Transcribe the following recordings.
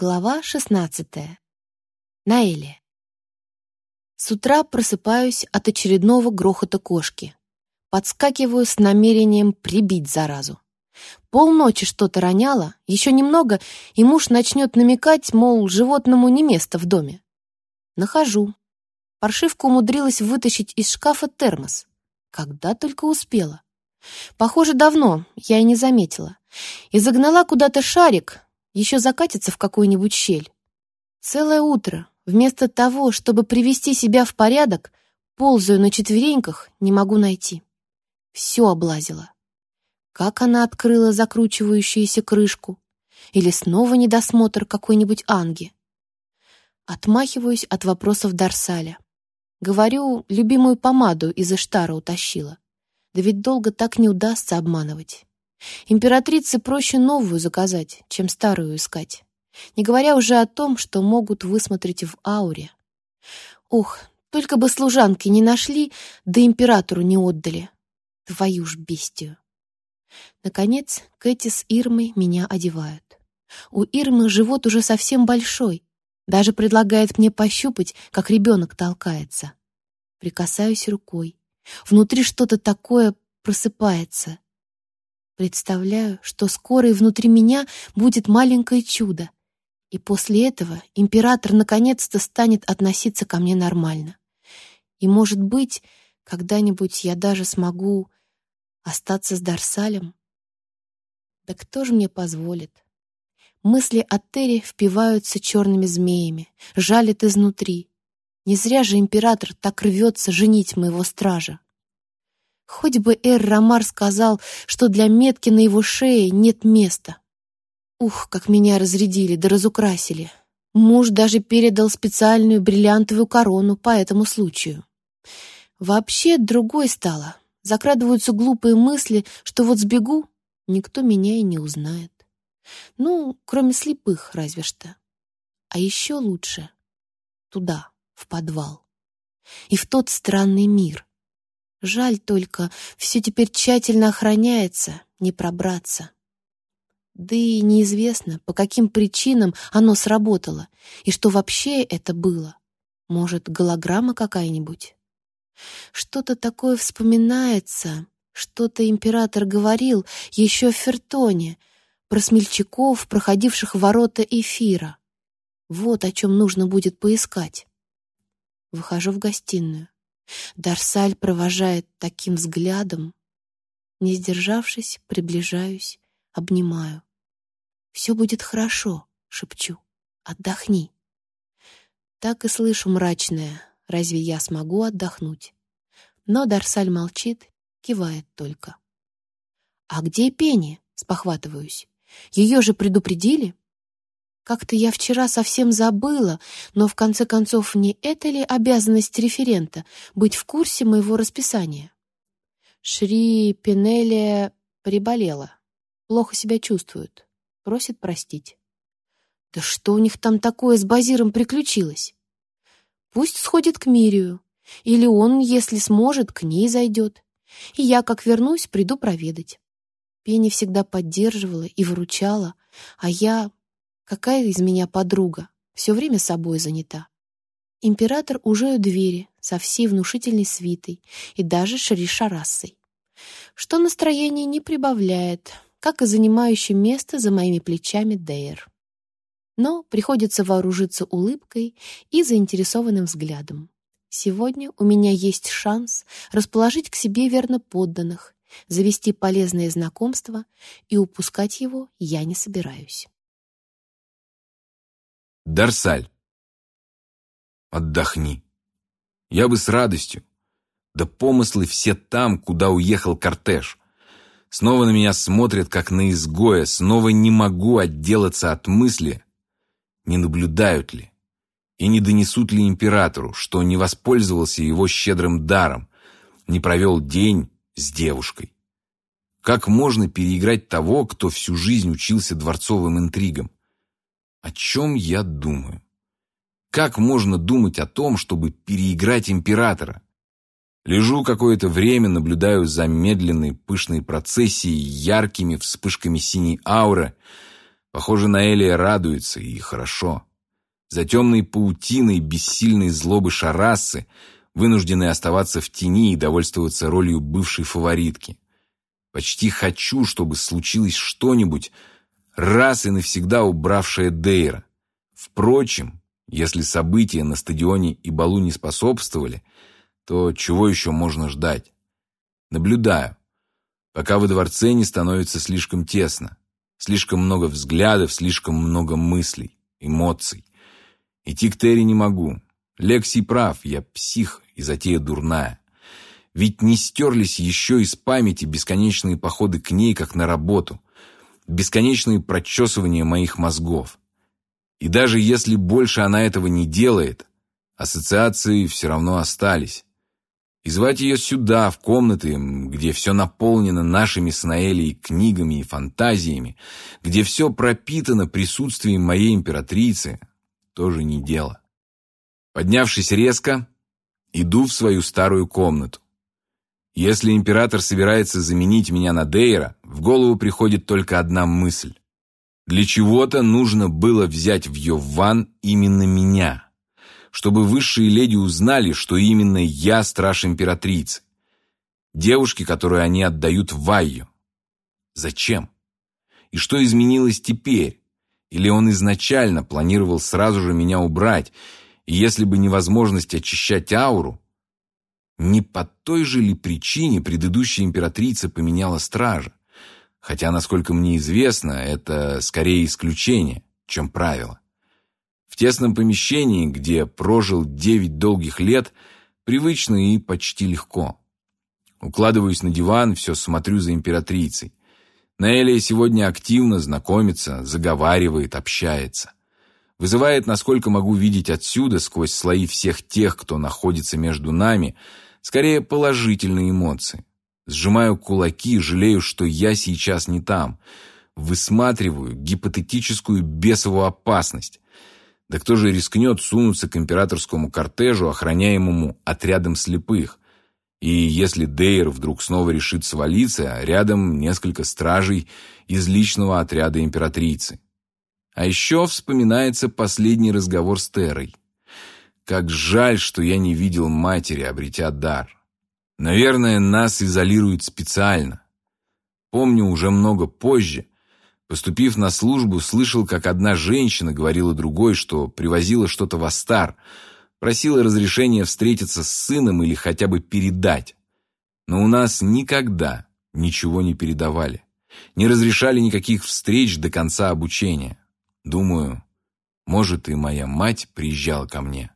Глава 16. Наэлия. С утра просыпаюсь от очередного грохота кошки. Подскакиваю с намерением прибить заразу. Полночи что-то роняло, еще немного, и муж начнет намекать, мол, животному не место в доме. Нахожу. Паршивка умудрилась вытащить из шкафа термос. Когда только успела. Похоже, давно, я и не заметила. И загнала куда-то шарик, еще закатится в какую-нибудь щель. Целое утро, вместо того, чтобы привести себя в порядок, ползаю на четвереньках, не могу найти. Все облазила. Как она открыла закручивающуюся крышку? Или снова недосмотр какой-нибудь Анги? Отмахиваюсь от вопросов Дарсаля. Говорю, любимую помаду из Иштара утащила. Да ведь долго так не удастся обманывать. Императрице проще новую заказать, чем старую искать. Не говоря уже о том, что могут высмотреть в ауре. Ох, только бы служанки не нашли, да императору не отдали. Твою ж бестию. Наконец, Кэти с Ирмой меня одевают. У Ирмы живот уже совсем большой. Даже предлагает мне пощупать, как ребенок толкается. Прикасаюсь рукой. Внутри что-то такое просыпается. Представляю, что скоро и внутри меня будет маленькое чудо. И после этого император наконец-то станет относиться ко мне нормально. И, может быть, когда-нибудь я даже смогу остаться с Дарсалем. Да кто же мне позволит? Мысли о Терри впиваются черными змеями, жалят изнутри. Не зря же император так рвется женить моего стража. Хоть бы Эр-Рамар сказал, что для метки на его шее нет места. Ух, как меня разрядили да разукрасили. Муж даже передал специальную бриллиантовую корону по этому случаю. Вообще другой стало. Закрадываются глупые мысли, что вот сбегу, никто меня и не узнает. Ну, кроме слепых, разве что. А еще лучше туда, в подвал. И в тот странный мир. Жаль только, все теперь тщательно охраняется, не пробраться. Да и неизвестно, по каким причинам оно сработало, и что вообще это было. Может, голограмма какая-нибудь? Что-то такое вспоминается, что-то император говорил еще в Фертоне, про смельчаков, проходивших ворота эфира. Вот о чем нужно будет поискать. Выхожу в гостиную. Дарсаль провожает таким взглядом. Не сдержавшись, приближаюсь, обнимаю. «Все будет хорошо», — шепчу. «Отдохни». Так и слышу мрачное: «Разве я смогу отдохнуть?» Но Дарсаль молчит, кивает только. «А где Пенни?» — спохватываюсь. «Ее же предупредили?» Как-то я вчера совсем забыла, но в конце концов не это ли обязанность референта — быть в курсе моего расписания? Шри Пенелия приболела, плохо себя чувствует, просит простить. Да что у них там такое с Базиром приключилось? Пусть сходит к Мирию, или он, если сможет, к ней зайдет. И я, как вернусь, приду проведать. Пенни всегда поддерживала и выручала, а я... Какая из меня подруга? Все время собой занята. Император уже у двери, со всей внушительной свитой и даже Шри-Шарассой. Что настроение не прибавляет, как и занимающий место за моими плечами Дейр. Но приходится вооружиться улыбкой и заинтересованным взглядом. Сегодня у меня есть шанс расположить к себе верноподданных, завести полезные знакомства, и упускать его я не собираюсь. Дарсаль. Отдохни. Я бы с радостью. Да помыслы все там, куда уехал кортеж. Снова на меня смотрят, как на изгоя. Снова не могу отделаться от мысли, не наблюдают ли и не донесут ли императору, что не воспользовался его щедрым даром, не провел день с девушкой. Как можно переиграть того, кто всю жизнь учился дворцовым интригам? О чем я думаю? Как можно думать о том, чтобы переиграть императора? Лежу какое-то время, наблюдаю за медленной пышной процессией, яркими вспышками синей ауры. Похоже, Наэлия радуется, и хорошо. За темной паутиной бессильной злобы Шарассы, вынужденной оставаться в тени и довольствоваться ролью бывшей фаворитки. Почти хочу, чтобы случилось что-нибудь, раз и навсегда убравшее Дейра. Впрочем, если события на стадионе и балу не способствовали, то чего еще можно ждать? Наблюдаю, пока во дворце не становится слишком тесно. Слишком много взглядов, слишком много мыслей, эмоций. Идти к Терри не могу. Лексий прав, я псих и затея дурная. Ведь не стерлись еще из памяти бесконечные походы к ней, как на работу, бесконечные прочесывания моих мозгов. И даже если больше она этого не делает, ассоциации все равно остались. И звать ее сюда, в комнаты, где все наполнено нашими с Наэлией книгами и фантазиями, где все пропитано присутствием моей императрицы, тоже не дело. Поднявшись резко, иду в свою старую комнату. Если император собирается заменить меня на Дейра, в голову приходит только одна мысль. Для чего-то нужно было взять в Йовван именно меня, чтобы высшие леди узнали, что именно я страж императрицы. Девушки, которую они отдают в Вайю. Зачем? И что изменилось теперь? Или он изначально планировал сразу же меня убрать, и если бы невозможность очищать ауру, не по той же ли причине предыдущая императрица поменяла стража? Хотя, насколько мне известно, это скорее исключение, чем правило. В тесном помещении, где прожил 9 долгих лет, привычно и почти легко. Укладываюсь на диван, все смотрю за императрицей. Наэлия сегодня активно знакомится, заговаривает, общается. Вызывает, насколько могу видеть отсюда, сквозь слои всех тех, кто находится между нами, скорее положительные эмоции. Сжимаю кулаки, жалею, что я сейчас не там. Высматриваю гипотетическую бесовую опасность. Да кто же рискнет сунуться к императорскому кортежу, охраняемому отрядом слепых? И если Дейр вдруг снова решит свалиться, рядом несколько стражей из личного отряда императрицы. А еще вспоминается последний разговор с Терой. Как жаль, что я не видел матери, обретя дар. Наверное, нас изолируют специально. Помню, уже много позже, поступив на службу, слышал, как одна женщина говорила другой, что привозила что-то в Астар, просила разрешения встретиться с сыном или хотя бы передать. Но у нас никогда ничего не передавали. Не разрешали никаких встреч до конца обучения. Думаю, может, и моя мать приезжала ко мне.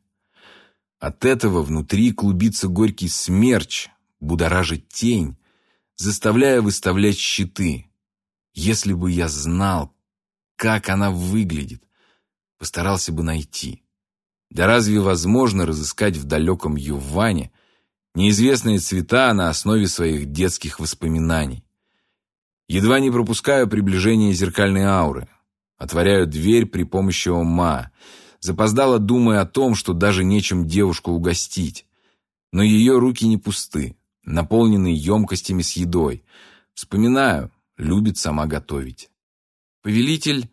От этого внутри клубится горький смерч, будоражит тень, заставляя выставлять щиты. Если бы я знал, как она выглядит, постарался бы найти. Да разве возможно разыскать в далеком Йовване неизвестные цвета на основе своих детских воспоминаний? Едва не пропускаю приближение зеркальной ауры. Отворяю дверь при помощи ума. Запоздало, думая о том, что даже нечем девушку угостить. Но ее руки не пусты, наполнены емкостями с едой. Вспоминаю, любит сама готовить. «Повелитель,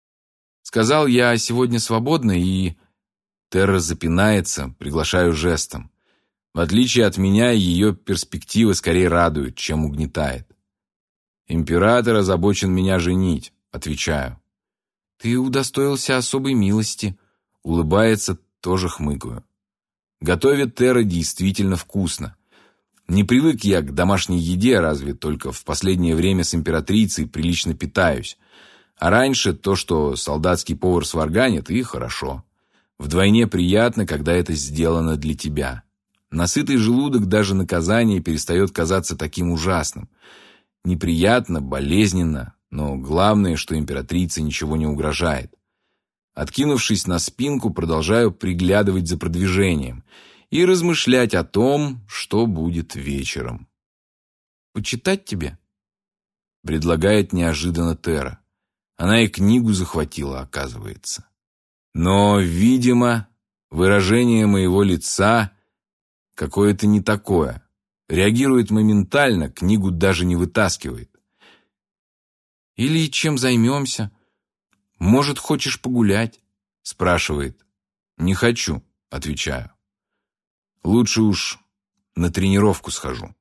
сказал я сегодня свободно и...» Терра запинается, приглашаю жестом. В отличие от меня, ее перспектива скорее радует, чем угнетает. «Император озабочен меня женить», — отвечаю. «Ты удостоился особой милости», — улыбается, тоже хмыкаю. Готовит Терра действительно вкусно. Не привык я к домашней еде, разве только в последнее время с императрицей прилично питаюсь. А раньше то, что солдатский повар сварганит, и хорошо. Вдвойне приятно, когда это сделано для тебя. На сытый желудок даже наказание перестает казаться таким ужасным. Неприятно, болезненно, но главное, что императрице ничего не угрожает. Откинувшись на спинку, продолжаю приглядывать за продвижением и размышлять о том, что будет вечером. «Почитать тебе?» — предлагает неожиданно Терра. Она и книгу захватила, оказывается. Но, видимо, выражение моего лица какое-то не такое. Реагирует моментально, книгу даже не вытаскивает. «Или чем займемся? «Может, хочешь погулять?» — спрашивает. «Не хочу», — отвечаю. «Лучше уж на тренировку схожу».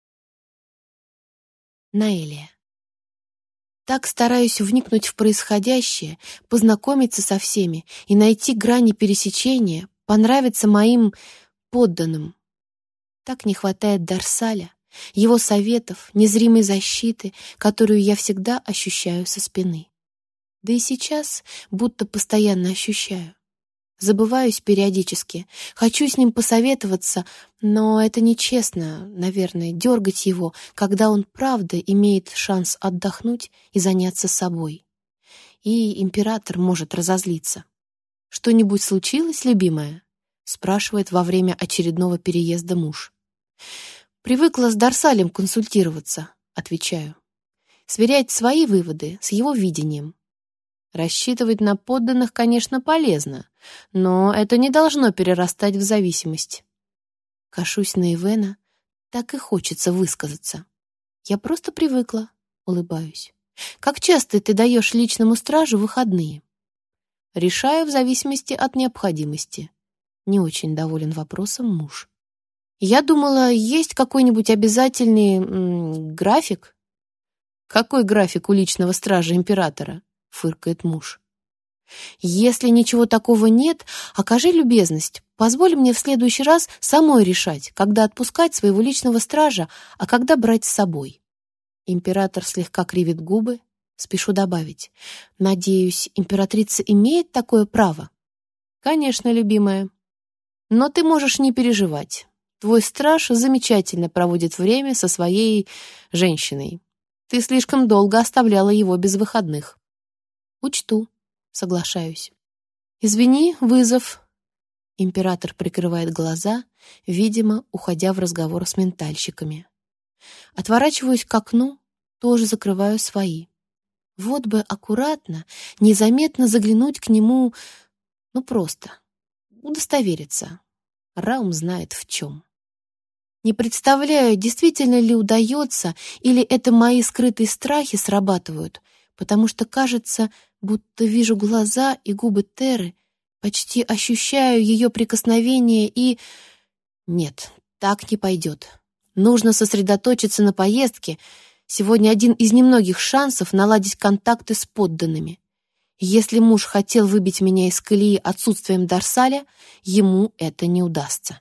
Наэлия. Так стараюсь вникнуть в происходящее, познакомиться со всеми и найти грани пересечения, понравиться моим подданным. Так не хватает Дарсаля, его советов, незримой защиты, которую я всегда ощущаю со спины. Да и сейчас будто постоянно ощущаю. Забываюсь периодически, хочу с ним посоветоваться, но это нечестно, наверное, дергать его, когда он правда имеет шанс отдохнуть и заняться собой. И император может разозлиться. «Что-нибудь случилось, любимая?» — спрашивает во время очередного переезда муж. «Привыкла с Дарсалем консультироваться», — отвечаю. «Сверять свои выводы с его видением. Рассчитывать на подданных, конечно, полезно, но это не должно перерастать в зависимость». Кашусь на Ивена, так и хочется высказаться. «Я просто привыкла», — улыбаюсь. «Как часто ты даешь личному стражу выходные?» «Решаю в зависимости от необходимости». Не очень доволен вопросом муж. «Я думала, есть какой-нибудь обязательный график?» «Какой график у личного стража императора?» — фыркает муж. «Если ничего такого нет, окажи любезность. Позволь мне в следующий раз самой решать, когда отпускать своего личного стража, а когда брать с собой». Император слегка кривит губы. Спешу добавить. «Надеюсь, императрица имеет такое право?» «Конечно, любимая. Но ты можешь не переживать. Твой страж замечательно проводит время со своей женщиной. Ты слишком долго оставляла его без выходных». «Учту», — соглашаюсь. «Извини, вызов». Император прикрывает глаза, видимо, уходя в разговор с ментальщиками. Отворачиваюсь к окну, тоже закрываю свои. Вот бы аккуратно, незаметно заглянуть к нему, просто удостовериться. Раум знает в чем. Не представляю, действительно ли удается, или это мои скрытые страхи срабатывают, потому что кажется, будто вижу глаза и губы Терры, почти ощущаю ее прикосновение и... Нет, так не пойдет. Нужно сосредоточиться на поездке. Сегодня один из немногих шансов наладить контакты с подданными. Если муж хотел выбить меня из колеи отсутствием Дарсаля, ему это не удастся.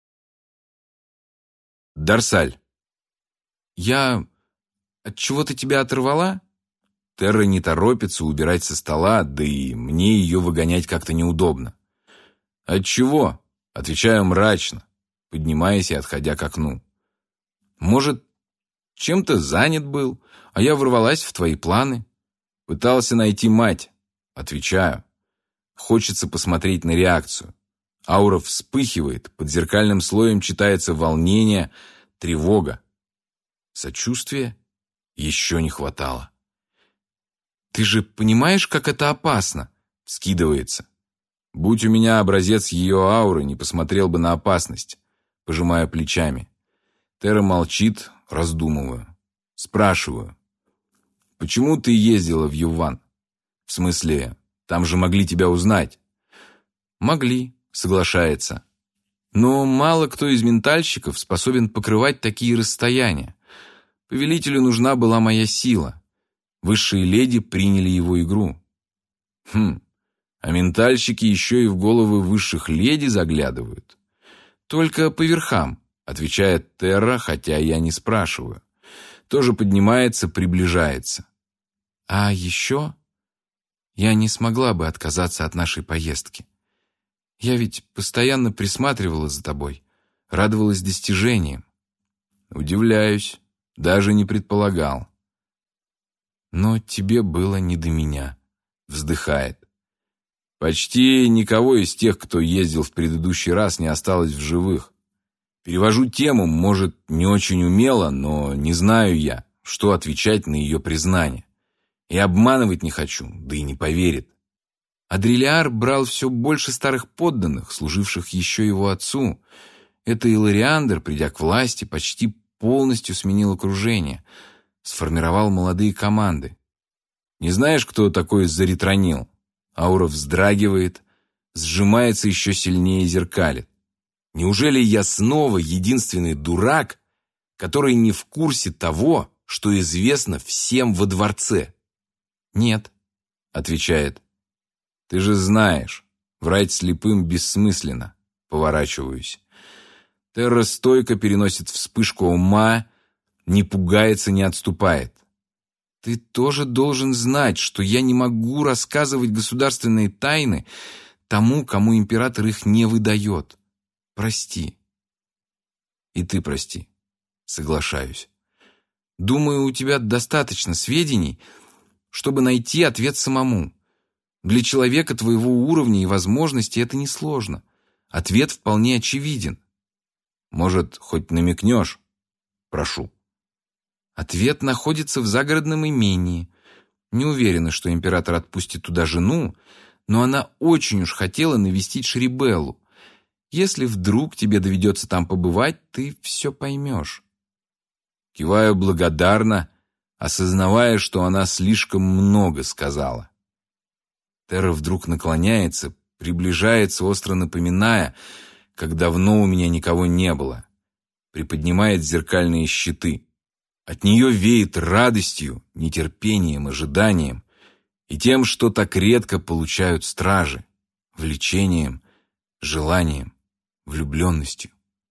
Дарсаль. «Я... от чего-то тебя оторвала?» Терра не торопится убирать со стола, да и мне ее выгонять как-то неудобно. «Отчего?» — отвечаю мрачно, поднимаясь и отходя к окну. «Может, чем-то занят был, а я ворвалась в твои планы? Пытался найти мать», — отвечаю. Хочется посмотреть на реакцию. Аура вспыхивает, под зеркальным слоем читается волнение, тревога. Сочувствия еще не хватало. «Ты же понимаешь, как это опасно?» — вскидывается. «Будь у меня образец ее ауры, не посмотрел бы на опасность», — пожимая плечами. Терра молчит, раздумываю. Спрашиваю. «Почему ты ездила в Юван? В смысле, там же могли тебя узнать?» «Могли», — соглашается. «Но мало кто из ментальщиков способен покрывать такие расстояния. Повелителю нужна была моя сила. Высшие леди приняли его игру». А ментальщики еще и в головы высших леди заглядывают. «Только по верхам», — отвечает Терра, хотя я не спрашиваю. Тоже поднимается, приближается. «А еще я не смогла бы отказаться от нашей поездки. Я ведь постоянно присматривала за тобой, радовалась достижениям». «Удивляюсь, даже не предполагал». «Но тебе было не до меня», — вздыхает. «Почти никого из тех, кто ездил в предыдущий раз, не осталось в живых. Перевожу тему, может, не очень умело, но не знаю я, что отвечать на ее признание. И обманывать не хочу, да и не поверит. Адрелиар брал все больше старых подданных, служивших еще его отцу. Это Илариандр, придя к власти, почти полностью сменил окружение, сформировал молодые команды. Не знаешь, кто такой Заритронил? Аура вздрагивает, сжимается еще сильнее и зеркалит. Неужели я снова единственный дурак, который не в курсе того, что известно всем во дворце? «Нет», — отвечает. «Ты же знаешь, врать слепым бессмысленно». Поворачиваюсь. Терра стойко переносит вспышку ума, не пугается, не отступает. «Ты тоже должен знать, что я не могу рассказывать государственные тайны тому, кому император их не выдает. Прости». «И ты прости». Соглашаюсь. «Думаю, у тебя достаточно сведений, чтобы найти ответ самому. Для человека твоего уровня и возможностей это несложно. Ответ вполне очевиден». «Может, хоть намекнешь?» «Прошу». «Ответ находится в загородном имении. Не уверена, что император отпустит туда жену, но она очень уж хотела навестить Шрибеллу. Если вдруг тебе доведется там побывать, ты все поймешь». Киваю благодарно, осознавая, что она слишком много сказала. Терра вдруг наклоняется, приближается, остро напоминая, как давно у меня никого не было. Приподнимает зеркальные щиты. От нее веет радостью, нетерпением, ожиданием и тем, что так редко получают стражи, влечением, желанием, влюбленностью.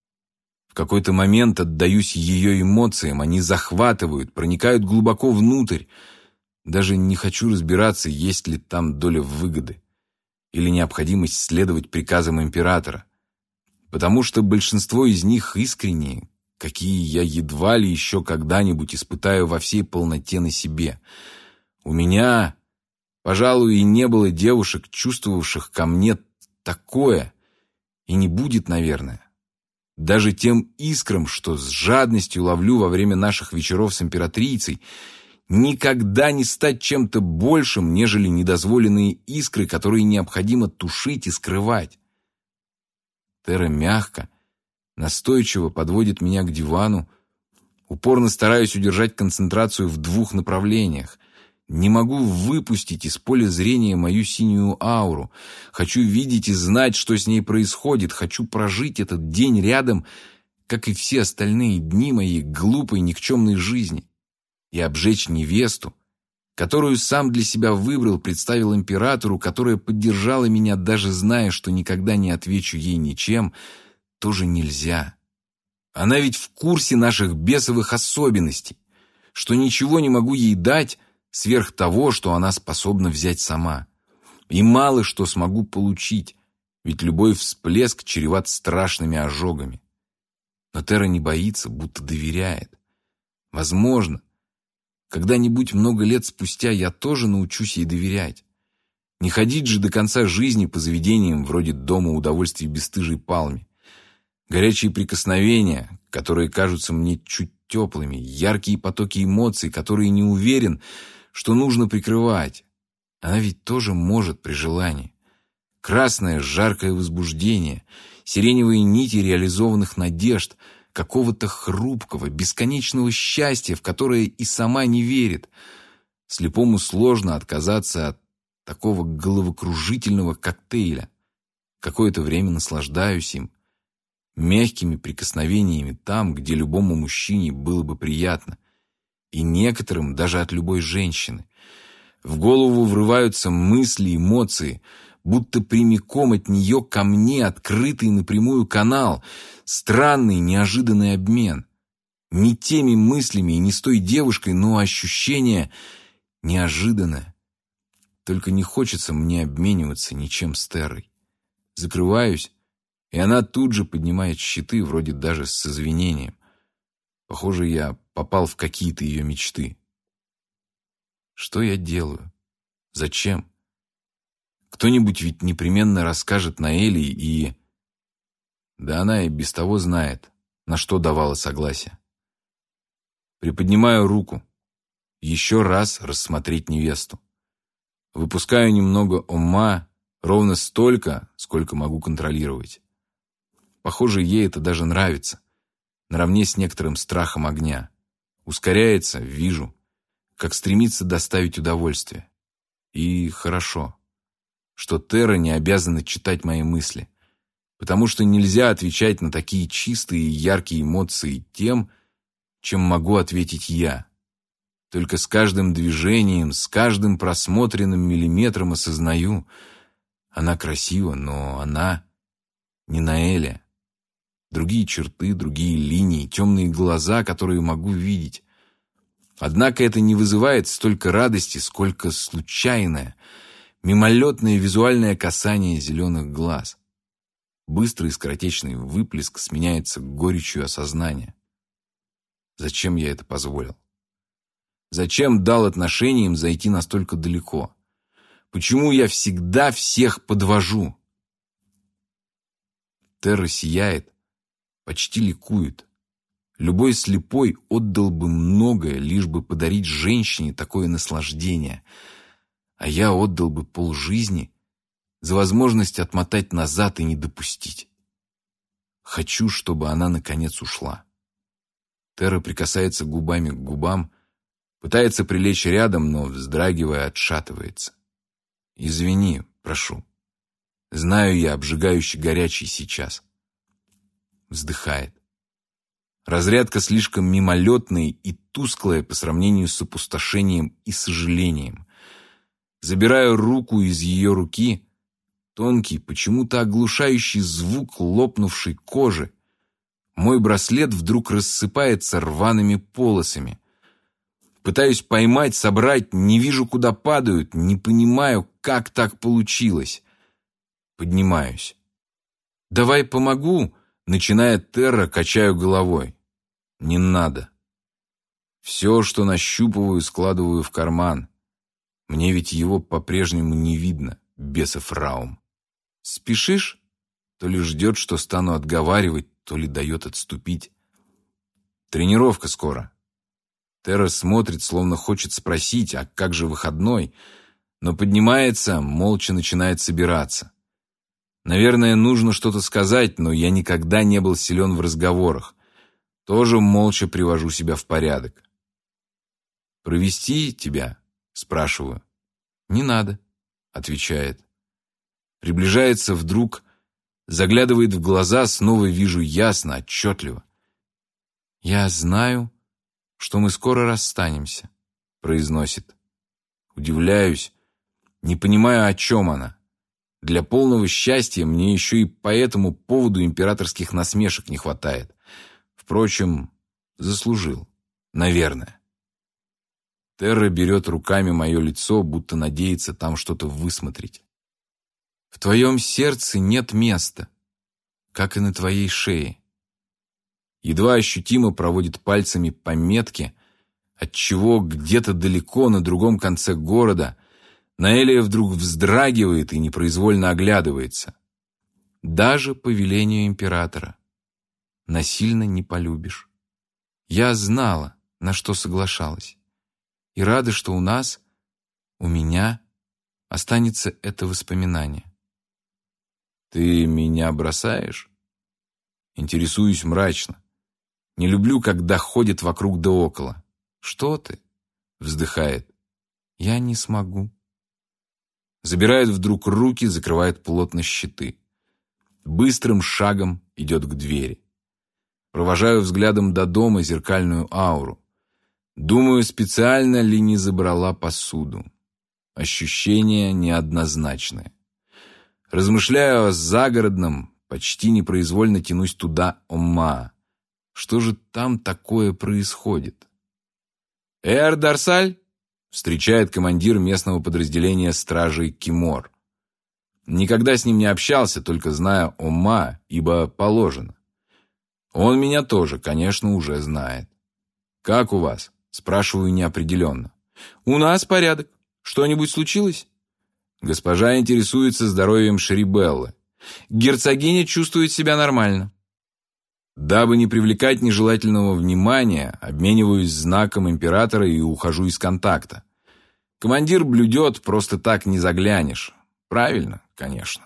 В какой-то момент отдаюсь ее эмоциям, они захватывают, проникают глубоко внутрь. Даже не хочу разбираться, есть ли там доля выгоды или необходимость следовать приказам императора, потому что большинство из них искренние, какие я едва ли еще когда-нибудь испытаю во всей полноте на себе. У меня, пожалуй, и не было девушек, чувствовавших ко мне такое, и не будет, наверное. Даже тем искрам, что с жадностью ловлю во время наших вечеров с императрицей, никогда не стать чем-то большим, нежели недозволенные искры, которые необходимо тушить и скрывать. Терра мягко, настойчиво подводит меня к дивану. Упорно стараюсь удержать концентрацию в двух направлениях. Не могу выпустить из поля зрения мою синюю ауру. Хочу видеть и знать, что с ней происходит. Хочу прожить этот день рядом, как и все остальные дни моей глупой, никчемной жизни. И обжечь невесту, которую сам для себя выбрал, представил императору, которая поддержала меня, даже зная, что никогда не отвечу ей ничем, тоже нельзя. Она ведь в курсе наших бесовых особенностей, что ничего не могу ей дать сверх того, что она способна взять сама. И мало что смогу получить, ведь любой всплеск чреват страшными ожогами. Но Терра не боится, будто доверяет. Возможно, когда-нибудь много лет спустя я тоже научусь ей доверять. Не ходить же до конца жизни по заведениям вроде дома удовольствий бесстыжей Палме. Горячие прикосновения, которые кажутся мне чуть теплыми, яркие потоки эмоций, которые не уверен, что нужно прикрывать. Она ведь тоже может при желании. Красное жаркое возбуждение, сиреневые нити реализованных надежд, какого-то хрупкого, бесконечного счастья, в которое и сама не верит. Слепому сложно отказаться от такого головокружительного коктейля. Какое-то время наслаждаюсь им, мягкими прикосновениями там, где любому мужчине было бы приятно, и некоторым даже от любой женщины. В голову врываются мысли, эмоции, будто прямиком от нее ко мне открытый напрямую канал, странный, неожиданный обмен. Не теми мыслями и не с той девушкой, но ощущение неожиданное. Только не хочется мне обмениваться ничем с Террой. Закрываюсь, и она тут же поднимает щиты, вроде даже с извинением. Похоже, я попал в какие-то ее мечты. Что я делаю? Зачем? Кто-нибудь ведь непременно расскажет Наэлии и... Да она и без того знает, на что давала согласие. Приподнимаю руку. Еще раз рассмотреть невесту. Выпускаю немного ума, ровно столько, сколько могу контролировать. Похоже, ей это даже нравится. Наравне с некоторым страхом огня. Ускоряется, вижу. как стремится доставить удовольствие. И хорошо, что Терра не обязана читать мои мысли, потому что нельзя отвечать на такие чистые и яркие эмоции тем, чем могу ответить я. Только с каждым движением, с каждым просмотренным миллиметром осознаю, она красива, но она не Наэля. Другие черты, другие линии, темные глаза, которые могу видеть. Однако это не вызывает столько радости, сколько случайное, мимолетное визуальное касание зеленых глаз. Быстрый и скоротечный выплеск сменяется горечью осознания. Зачем я это позволил? Зачем дал отношениям зайти настолько далеко? Почему я всегда всех подвожу? Терра сияет, почти ликует. Любой слепой отдал бы многое, лишь бы подарить женщине такое наслаждение. А я отдал бы полжизни за возможность отмотать назад и не допустить. Хочу, чтобы она наконец ушла. Терра прикасается губами к губам, пытается прилечь рядом, но, вздрагивая, отшатывается. «Извини, прошу. Знаю я, обжигающе горячий сейчас». Вздыхает. Разрядка слишком мимолетная и тусклая по сравнению с опустошением и сожалением. Забираю руку из ее руки, тонкий, почему-то оглушающий звук лопнувшей кожи. Мой браслет вдруг рассыпается рваными полосами. Пытаюсь поймать, собрать, не вижу, куда падают, не понимаю, как так получилось. Поднимаюсь. «Давай помогу», — начинает Терра, качаю головой. «Не надо». Все, что нащупываю, складываю в карман. Мне ведь его по-прежнему не видно, бесов Раум. «Спешишь?» То ли ждет, что стану отговаривать, то ли дает отступить. «Тренировка скоро». Терра смотрит, словно хочет спросить, а как же выходной, но поднимается, молча начинает собираться. Наверное, нужно что-то сказать, но я никогда не был силен в разговорах. Тоже молча привожу себя в порядок. «Провести тебя?» — спрашиваю. «Не надо», — отвечает. Приближается вдруг, заглядывает в глаза, снова вижу ясно, отчетливо. «Я знаю, что мы скоро расстанемся», — произносит. Удивляюсь, не понимаю, о чем она. Для полного счастья мне еще и по этому поводу императорских насмешек не хватает. Впрочем, заслужил, наверное. Терра берет руками мое лицо, будто надеется там что-то высмотреть. «В твоем сердце нет места, как и на твоей шее». Едва ощутимо проводит пальцами по метке, отчего где-то далеко на другом конце города Наэлия вдруг вздрагивает и непроизвольно оглядывается. Даже по велению императора. Насильно не полюбишь. Я знала, на что соглашалась. И рада, что у меня, останется это воспоминание. «Ты меня бросаешь?» Интересуюсь мрачно. Не люблю, когда ходят вокруг да около. «Что ты?» — вздыхает. «Я не смогу». Забирает вдруг руки, закрывает плотно щиты. Быстрым шагом идет к двери. Провожаю взглядом до дома зеркальную ауру. Думаю, специально ли не забрала посуду. Ощущения неоднозначные. Размышляю о загородном, почти непроизвольно тянусь туда, Омма. Что же там такое происходит? «Эр Дарсаль?» — встречает командир местного подразделения стражей Кимор. Никогда с ним не общался, только знаю Омма, ибо положено. Он меня тоже, конечно, уже знает. «Как у вас?» — спрашиваю неопределенно. «У нас порядок. Что-нибудь случилось?» Госпожа интересуется здоровьем Шерибеллы. Герцогиня чувствует себя нормально. Дабы не привлекать нежелательного внимания, обмениваюсь знаком императора и ухожу из контакта. Командир блюдет, просто так не заглянешь. Правильно, конечно.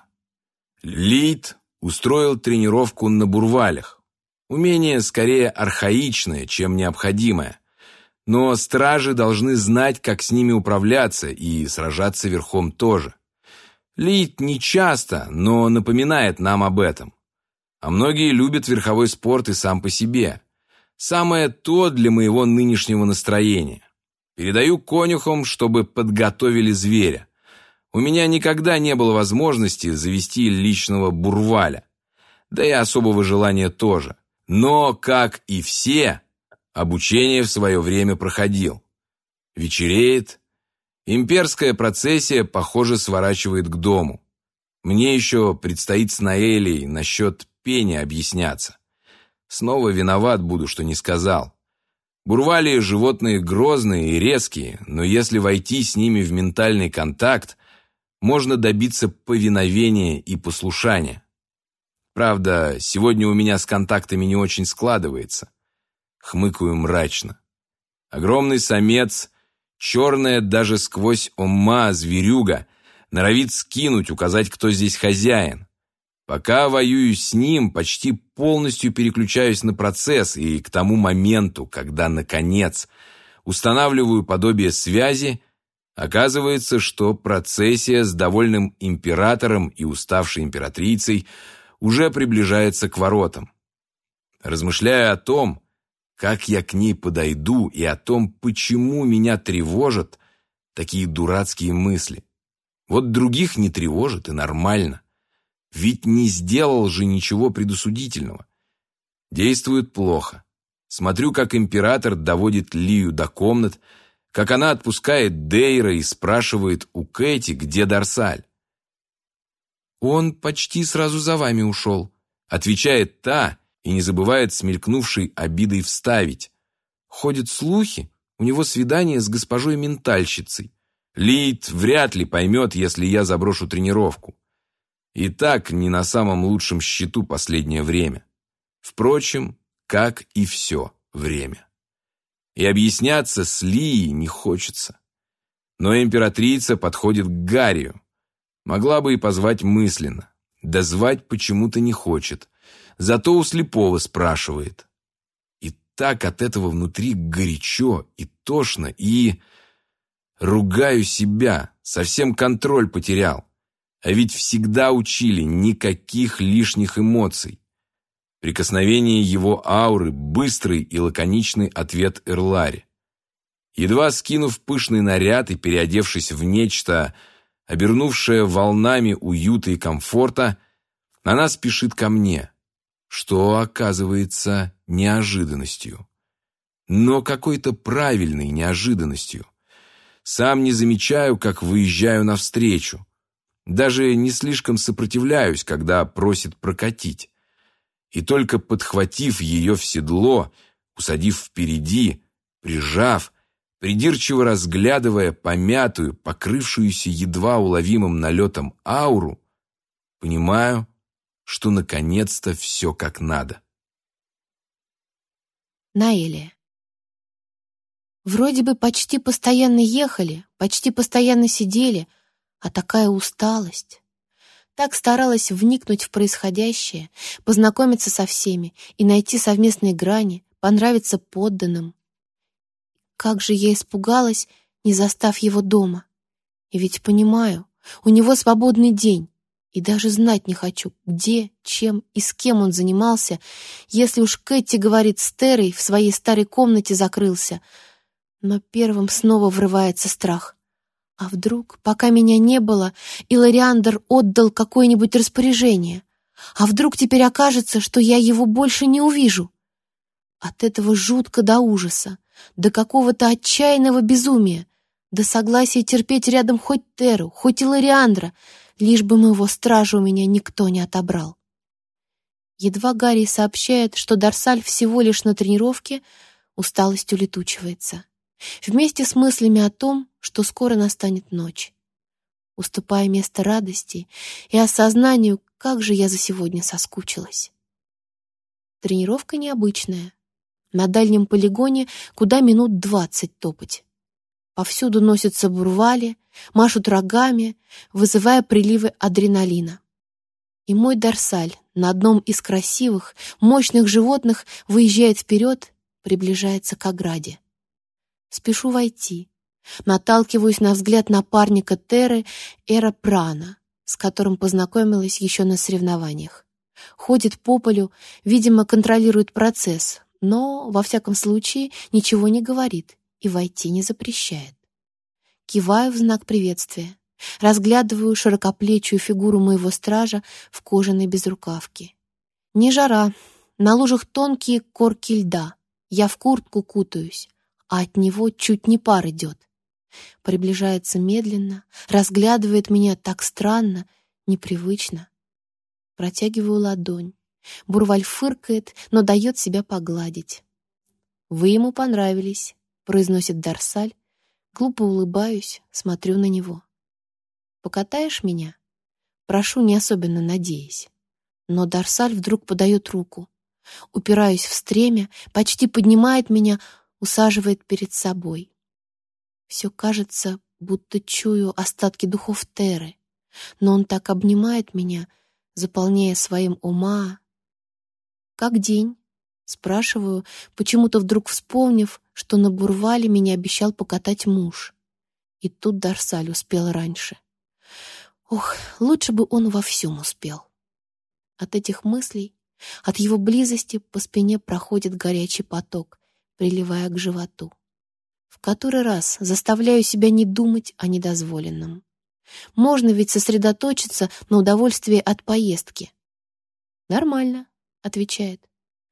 Лид устроил тренировку на бурвалях. Умение скорее архаичное, чем необходимое. Но стражи должны знать, как с ними управляться, и сражаться верхом тоже. Лид не часто, но напоминает нам об этом. А многие любят верховой спорт и сам по себе. Самое то для моего нынешнего настроения. Передаю конюхам, чтобы подготовили зверя. У меня никогда не было возможности завести личного бурваля. Да и особого желания тоже. Но, как и все, обучение в свое время проходил. Вечереет. Имперская процессия, похоже, сворачивает к дому. Мне еще предстоит с Наэлей насчет пения объясняться. Снова виноват буду, что не сказал. Бурвали – животные грозные и резкие, но если войти с ними в ментальный контакт, можно добиться повиновения и послушания. Правда, сегодня у меня с контактами не очень складывается. Хмыкаю мрачно. Огромный самец, черная даже сквозь омма зверюга, норовит скинуть, указать, кто здесь хозяин. Пока воюю с ним, почти полностью переключаюсь на процесс, и к тому моменту, когда, наконец, устанавливаю подобие связи, оказывается, что процессия с довольным императором и уставшей императрицей уже приближается к воротам. Размышляя о том, как я к ней подойду, и о том, почему меня тревожат такие дурацкие мысли. Вот других не тревожит, и нормально. Ведь не сделал же ничего предосудительного. Действует плохо. Смотрю, как император доводит Лию до комнат, как она отпускает Дейра и спрашивает у Кэти, где Дарсаль. «Он почти сразу за вами ушел», — отвечает та и не забывает с мелькнувшей обидой вставить. «Ходят слухи, у него свидание с госпожой-ментальщицей. Лид вряд ли поймет, если я заброшу тренировку. И так не на самом лучшем счету последнее время. Впрочем, как и все время. И объясняться с Лией не хочется. Но императрица подходит к Гаррию. Могла бы и позвать мысленно. Да звать почему-то не хочет. Зато у слепого спрашивает. И так от этого внутри горячо и тошно, и... Ругаю себя, совсем контроль потерял. А ведь всегда учили никаких лишних эмоций. Прикосновение его ауры, быстрый и лаконичный ответ Эрлари. Едва скинув пышный наряд и переодевшись в нечто, обернувшее волнами уюта и комфорта, она спешит ко мне, что оказывается неожиданностью. Но какой-то правильной неожиданностью. Сам не замечаю, как выезжаю навстречу. Даже не слишком сопротивляюсь, когда просит прокатить. И только подхватив ее в седло, усадив впереди, прижав, придирчиво разглядывая помятую, покрывшуюся едва уловимым налетом ауру, понимаю, что наконец-то все как надо. Наэлия. Вроде бы почти постоянно ехали, почти постоянно сидели, а такая усталость. Так старалась вникнуть в происходящее, познакомиться со всеми и найти совместные грани, понравиться подданным. Как же я испугалась, не застав его дома. И ведь понимаю, у него свободный день, и даже знать не хочу, где, чем и с кем он занимался, если уж Кэти, говорит, с Терой в своей старой комнате закрылся. Но первым снова врывается страх. А вдруг, пока меня не было, Илариандр отдал какое-нибудь распоряжение? А вдруг теперь окажется, что я его больше не увижу? От этого жутко до ужаса, до какого-то отчаянного безумия, до согласия терпеть рядом хоть Теру, хоть Илариандра, лишь бы моего стража у меня никто не отобрал. Едва Гарри сообщает, что Дарсаль всего лишь на тренировке, усталость улетучивается. Вместе с мыслями о том, что скоро настанет ночь, уступая место радости и осознанию, как же я за сегодня соскучилась. Тренировка необычная. На дальнем полигоне куда минут 20 топать. Повсюду носятся бурвали, машут рогами, вызывая приливы адреналина. И мой Дарсаль на одном из красивых, мощных животных выезжает вперед, приближается к ограде. Спешу войти. Наталкиваюсь на взгляд напарника Теры, Эра Прана, с которым познакомилась еще на соревнованиях. Ходит по полю, видимо, контролирует процесс, но, во всяком случае, ничего не говорит и войти не запрещает. Киваю в знак приветствия, разглядываю широкоплечую фигуру моего стража в кожаной безрукавке. Не жара, на лужах тонкие корки льда, я в куртку кутаюсь, а от него чуть не пар идет. Приближается медленно, разглядывает меня так странно, непривычно. Протягиваю ладонь. Бурваль фыркает, но дает себя погладить. «Вы ему понравились», — произносит Дарсаль. Глупо улыбаюсь, смотрю на него. «Покатаешь меня?» Прошу, не особенно надеясь. Но Дарсаль вдруг подает руку. Упираюсь в стремя, почти поднимает меня, усаживает перед собой. Все кажется, будто чую остатки духов Теры, но он так обнимает меня, заполняя своим ума. «Как день?» — спрашиваю, почему-то вдруг вспомнив, что на Бурвале меня обещал покатать муж. И тут Дарсаль успел раньше. Ох, лучше бы он во всем успел. От этих мыслей, от его близости по спине проходит горячий поток, приливая к животу. В который раз заставляю себя не думать о недозволенном. Можно ведь сосредоточиться на удовольствии от поездки. «Нормально», — отвечает.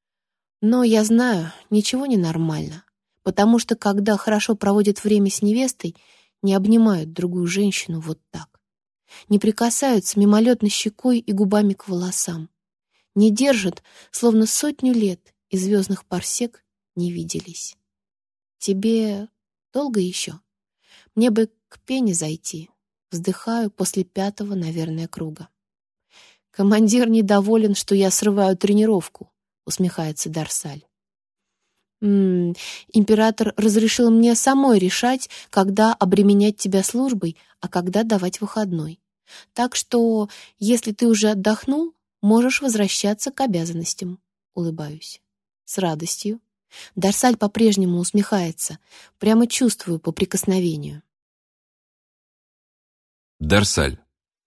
Но я знаю, ничего не нормально, потому что, когда хорошо проводят время с невестой, не обнимают другую женщину вот так. Не прикасаются мимолетно щекой и губами к волосам. Не держат, словно 100 лет и звездных парсек не виделись. Тебе долго еще? Мне бы к Пене зайти. Вздыхаю после 5-го, наверное, круга. Командир недоволен, что я срываю тренировку, усмехается Дарсаль. Император разрешил мне самой решать, когда обременять тебя службой, а когда давать выходной. Так что, если ты уже отдохнул, можешь возвращаться к обязанностям. Улыбаюсь. С радостью. Дарсаль по-прежнему усмехается. Прямо чувствую по прикосновению. Дарсаль.